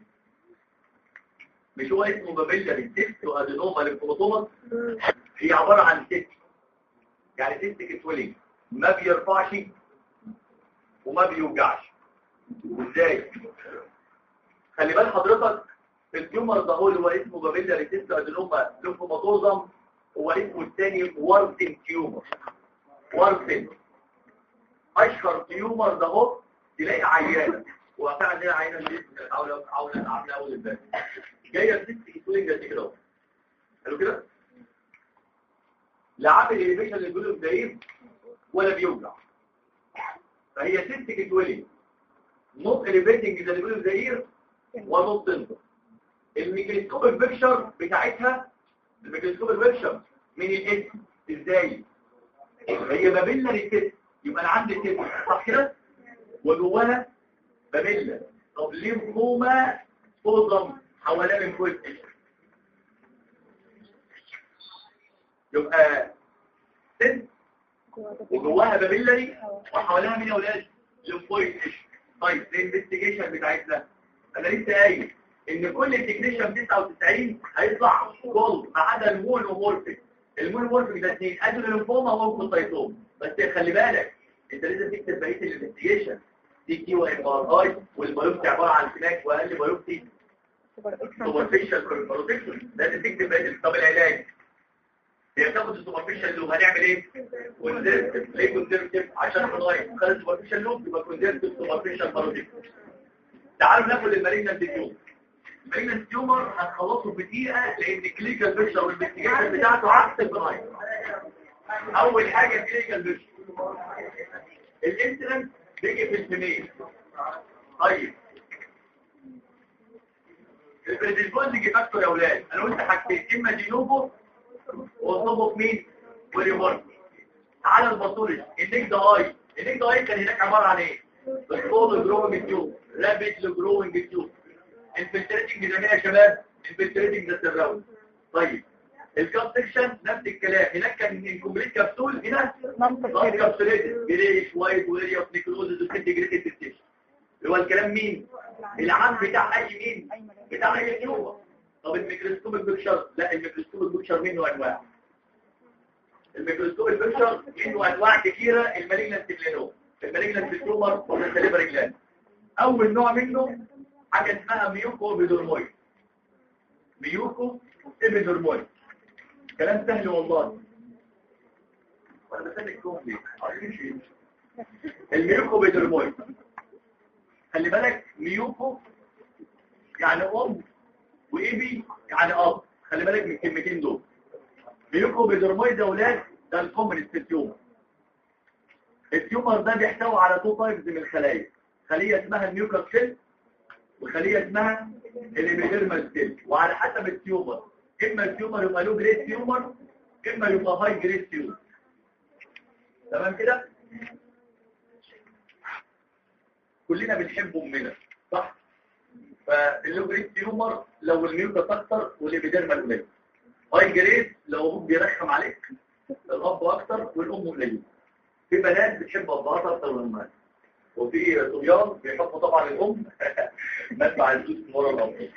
مش هو اسمه بابيلاري تيستو ادينوما ليمفوماتوما؟ هي عباره عن تيست، يعني تيست كتولينج ما بيرفعش وما بيوجعش. وازاي؟ خلي بال حضرتك، التيومر ده هو اللي هو اسمه بابيلاري تيستو ادينوما ليمفوماتوزم، هو اسمه الثاني وارتن تيومر. وارتن اشهر تيومر ده هو تلاقي عيانه، وفعلا دي عيانه اللي عامله اول امبارح جايه ست كتولينج قد كده، قالوا كده لا عامل اليفيشن للجلوس دايم ولا بيوجع، فهي ست كتولينج نوت اليفيتنج زي الجلوس داير ونوت تنظر. الميكروسكوب البيكشر بتاعتها، الميكروسكوب البيكشر من الاسم ازاي؟ هي بابيلاري تيست، يبقى انا عندي تيست صح كده وجواها بابيلا. طب ليمفوما توزم حوالين الكويت، يبقى تيست وجواها بابيلاري وحواليها مين يا ولاد؟ ليمفويد. طيب الانفستيجيشن بتاعتنا انا لسه قايل ان كل التكنيشن 99 هيطلع جولد ما عدا المونومورفيك. المونومورفيك ده 2 ادي الليمفوما ومونوسايتوم. بس خلي بالك انت لازم تكتب بقيه الانفستيجيشن دي كي وام ار اي، والبيوبسي عباره عن سناك واقل بيوبسي سوبرفيشال بروتكشن. لازم تكتب بقيه. طب العلاج هي تاخد السوبرفيشال لوب، هنعمل ايه؟ كونزرفتيف. ليه كونزرفتيف؟ عشان الغايه خد السوبرفيشال لوب يبقى كونزرفتيف سوبرفيشال بروتكشن. تعالوا ناخد المالجنت تيومر. المالجنت تيومر هنخلصه في دقيقه لان الكلينيكال بيكشر والانفستيجيشن بتاعته عكس البرايم. اول حاجه الكلينيكال بيكشر، الانسيدنت بيجي في الفيميل. طيب البريديسبوزنج فاكتور يا اولاد انا قلت حاجتين، اما دينوفو وصوبه في مين وريمورك. تعالى الباثولوجي، النيك ده اي، النيك ده اي كان هناك عباره عن ايه؟ السول جروينج تيوب، رابيد جروينج تيوب، انفلتريتنج ده يا شباب، انفلتريتنج ده الراوند. طيب الكاب سكشن نفس الكلام، هناك كان انكمبليت كبسول، هنا نون كابسوليتد جريش وايت واريا اوف نيكروزز وسنتجريتد ستيشن. اللي هو الكلام مين؟ العام بتاع اي مين؟ بتاع اي تيومر. طب الميكروسكوب البيكشر، لا الميكروسكوب البيكشر منه انواع. الميكروسكوب البيكشر منه انواع كثيره. المالجنت جلانوم، المالجنت تيومر والسليفري جلاند. اول نوع منه حاجه اسمها ميوكو بيدورمويد. ميوكو بيدورمويد كلام سهل والله، وانا بسالكم ليه عارفين الميوكو بيدورمويد. خلي بالك ميوكو يعني ام وايبي يعني اب، خلي بالك من الكلمتين دول. ميوكو بيدورمويد ده اولاد ده الكومنست تيومر. التيومر ده بيحتوي على تو تايبز من الخلايا، خليه اسمها الميوكاس سيل وخليه اسمها الابيديرمال سيل، وعلى حسب التيومر اما التيومر يبقى له جريد تيومر اما يبقى هاي جريد تيومر. تمام كده؟ كلنا بنحب امنا صح؟ فاللو جريد تيومر لو الميوكاس اكتر والابيديرمال قليل، هاي جريد لو ابوك بيرخم عليك، الاب اكتر والام قليل. في بنات بتحب ابهاتها اكتر من امها، وفي صبيان بيحبوا طبعا الام مدفع الفلوس من ورا الاب.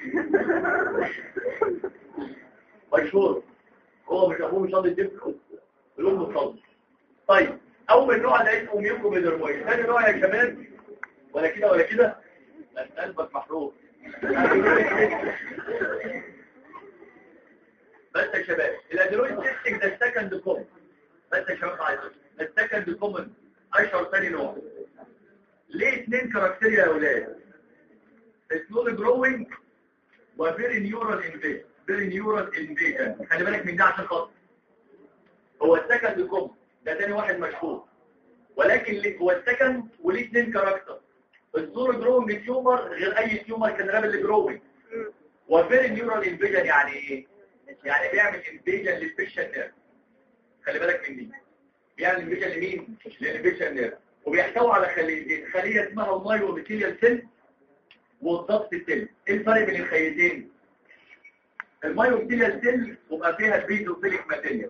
مشهور هو مش ابوه مش راضي يديك فلوس، الام بتصلي. طيب اول نوع ده اسمه ميوكو بيدورمويد. ثاني نوع يا شباب ولا كده ولا كده، قلبك محروق. بس يا شباب الادينويد سيستيك ده السكند كومن. بس يا شباب عايزين السكند كومن اشهر ثاني نوع. ليه اثنين كاركتيريا يا اولاد؟ سلول جروينج وفيري نيورال انفيجن. فيري نيورال انفيجن خلي بالك من ده عشان خاطر هو السكند كومن ده تاني واحد مشهور، ولكن ليه هو السكند وليه اثنين كاركتر. السلول جروينج تيومر غير اي تيومر كان رابل جروينج. وفيري نيورال انفيجن يعني ايه؟ يعني بيعمل انفيجن للفيشن نيرف. خلي بالك من دي، بيعمل انفيجن لمين؟ للفيشن نيرف. وبيحتوي على خليتين، خليه اسمها المايوبيثيليال سيل والضغط سيل. ايه الفرق بين الخليتين؟ المايوبيثيليال سيل بيبقى فيها البيزوفيليك ماتيريال،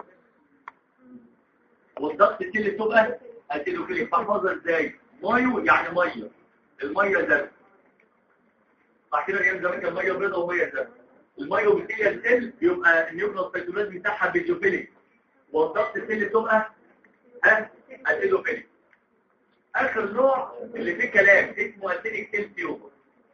والضغط سيل بتبقى اسيدوفيليك. تحفظها ازاي؟ مايو يعني ميه، الميه زرق صح كده؟ ايام زمان كان ميه بيضاء وميه زرق. المايوبيثيليال سيل بيبقى النيوكليوس سيتوبلازم بتاعها بيزوفيليك، والضغط سيل بتبقى اسيدوفيليك. اخر نوع اللي فيه كلام اسمه اسيديك سيل تيومر.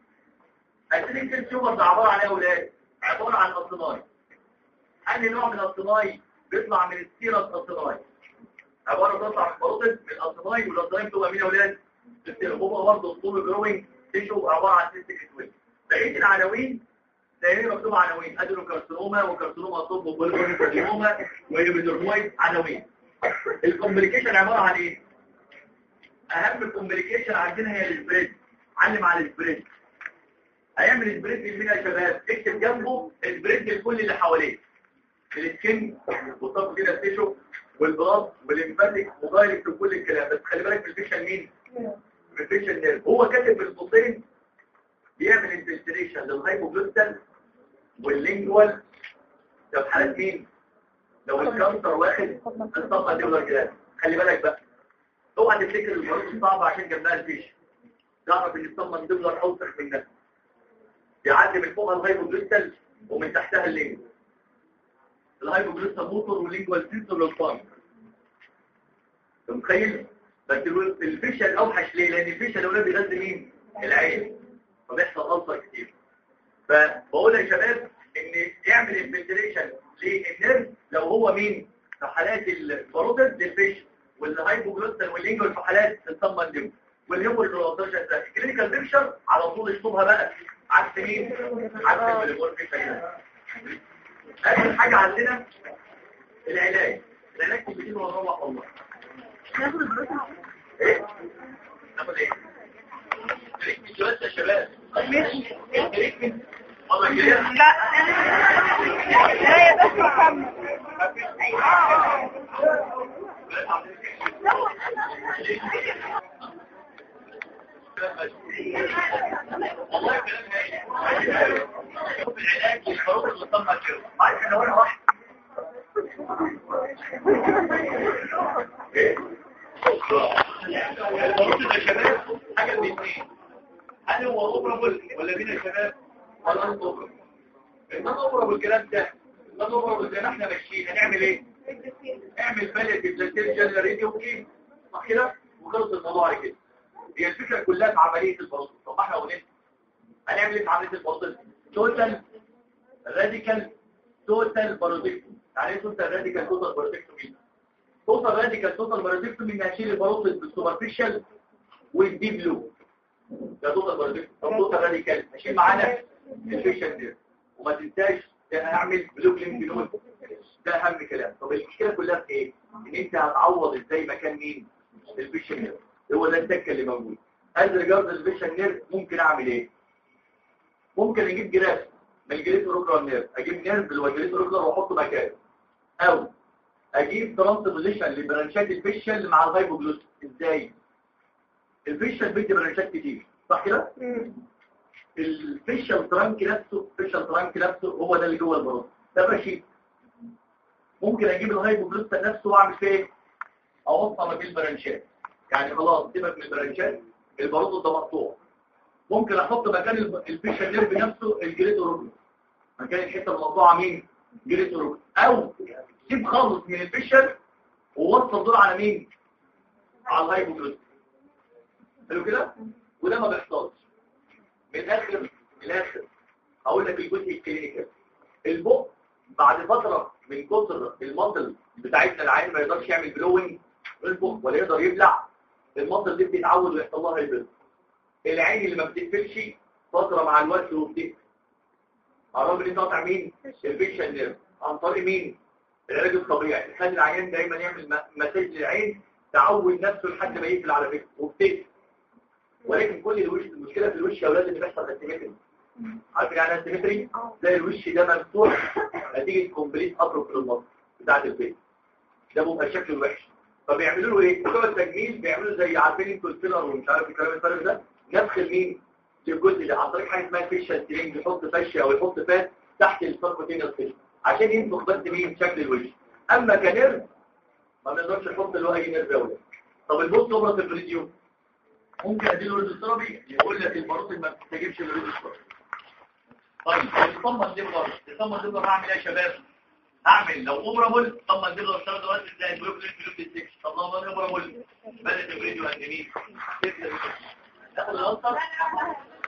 اسيديك سيل تيومر ده عباره عن ايه يا اولاد؟ عباره عن اصناي. انهي نوع من الاصناي؟ بيطلع من السيرس اصناي. عباره تطلع من بروتين من الاصناي، والأصناي بتبقى مين يا اولاد؟ السيرس. هو برضه الطول جروينج تيشو عباره عن سيستيك سويل. بقيه العناوين زي ما مكتوب عناوين ادينوكارسينوما وكارسينوما طب وبوليكارسينوما وهيبيدرمويد عناوين. الكومبليكيشن عباره عن ايه؟ اهم كومبليكيشن عندنا هي السبريد. علم على السبريد. هيعمل سبريد لمين يا شباب؟ اكتب جنبه سبريد لكل اللي حواليه، السكن والطب كده التيشو والبلاط والليمفاتيك ودايركت وكل الكلام. بس خلي بالك في الفيشن مين؟ في الفيشن نيرف. هو كاتب في القوسين بيعمل انفلتريشن للهايبوجلوتال واللينجوال. ده في حالات مين؟ لو الكانسر واخد الصفحه دي ولا كده. خلي بالك بقى، اوعى تفتكر المرض الصعب عشان جنبها الفيش. تعرف ان الصمه تفضل اوسخ من ده، يعدي من فوقها الهايبوجلوتال ومن تحتها اللينجوال. الهايبوجلوتال موتور واللينجوال سنسور للفانك. انت متخيل؟ بس الفيش الاوحش ليه؟ لان الفيش الاولاد بيغذي مين؟ العين، فبيحصل ألسر كتير. فبقول يا شباب ان يعمل انفلتريشن للنيرف لو هو مين؟ في حالات الباروتيد للفيش، والهايبوجلوتال واللينجوال في حالات الصمنديم والهيمور 13 سنه. الكلينيكال بيكشر على طول اشطبها بقى عكس مين؟ عكس البوليمور بيكشر. اخر حاجه عندنا العلاج. العلاج كلمتين ونروح والله. ناخد البروتين. ايه؟ ناخد ايه؟ تريكمنت بس يا شباب. ماشي. تريكمنت والله كده. لا لا يا بس محمد. والله كلام هايل. شوف العلاج الخروج اللي طلع كده. عارف انا وانا واحد. ايه؟ الخروج يا شباب حاجه من اثنين. هل هو اوبرابل ولا مين يا شباب؟ ولا انت اوبرابل؟ انما اوبرابل الكلام ده، انما اوبرابل زي ما احنا ماشيين هنعمل ايه؟ اعمل باليت بلاتين جنريتي وكيف صح كده؟ وخلص الموضوع على كده. هي الفكره كلها في عمليه البروسيس. طب ما احنا قلنا هنعمل ايه في عمليه البروسيس؟ توتال راديكال توتال بارودكتومي. يعني ايه توتال راديكال توتال بارودكتومي؟ توتال راديكال توتال بارودكتومي ان هشيل البروسيس بالسوبرفيشال والديب لوب. ده توتال بارودكتومي. طب توتال راديكال هشيل معانا الفيشن دي. وما تنساش هعمل بلوك لينك نود. ده اهم كلام. طب المشكله كلها في ايه؟ ان انت هتعوض ازاي مكان مين؟ الفيشن نيرف. هو ده التكه اللي موجود. از ريجارد الفيشن نيرف ممكن اعمل ايه؟ ممكن اجيب جراف من الجليتو روكلر نيرف، اجيب نيرف اللي هو الجليتو روكلر واحطه مكانه، او اجيب ترانسبوزيشن لبرانشات الفيشل مع الهايبوجلوس. ازاي؟ الفيشل بيدي برانشات كتير صح كده؟ الفيشل ترانك نفسه هو ده اللي جوه البروز. ده ماشي. ممكن اجيب الهايبوجلوس نفسه واعمل فيه ايه؟ اوصل ما بين البرانشات. يعني خلاص سيبك من البرانشات، البروز ده مقطوع. ممكن احط مكان الفيشل نيرف نفسه الجليتو روكلر، مكان الحته المقطوعه مين؟ جليتو روكلر. او سيب خالص من الفيشل ووصل دول على مين؟ على الهايبوجلوس. حلو كده؟ وده ما بيحصلش. من الاخر هقول لك الجزء الكلينيكال. البق بعد فتره من كتر المصل بتاعتنا العين ما يقدرش يعمل بلوينج ينفخ ولا يقدر يبلع، المصل دي بتتعود ويحصل لها هيبط. العين اللي ما بتقفلش فتره مع الوقت وبتقفل. قرب لي تقطع مين؟ الفيشن نيرف عن طريق مين؟ العلاج الطبيعي. خلي العيان دايما يعمل مساج للعين تعود نفسه لحد ما يقفل على فكره وبتقفل. ولكن كل الوش المشكله في الوش يا اولاد اللي بيحصل اسيمتري. عارفين يعني اسيمتري؟ تلاقي الوش ده مفتوح نتيجه كومبليت اتروفي للمصل بتاعت البيت. ده بيبقى شكله الوحش. فبيعملوا له ايه؟ بتوع التجميل بيعملوا زي عارفين انتوا الفيلر ومش عارف الكلام الفارغ ده، نفخ مين؟ في الجزء ده عن طريق حاجه اسمها فيشل سيلينج، يحط فشه او يحط فات تحت الفرقتين الفيشل عشان ينفخ بس مين؟ شكل الوش. اما كنيرف ما بنقدرش نحط له اي نيرف اولاد. طب البوست اوبرا في الفيديو ممكن اديله ريدوسترابي يقول لك الباروت ما بتستجيبش للريدوسترابي. طيب الطمن دبلر هعمل ايه يا شباب؟ اعمل لو اوبرامول طمن دبلر اشتغل دلوقتي ازاي؟ البلوك لينك 6. طب لو اوبرامول بدات الفيديو عند مين؟ ناخد الانسر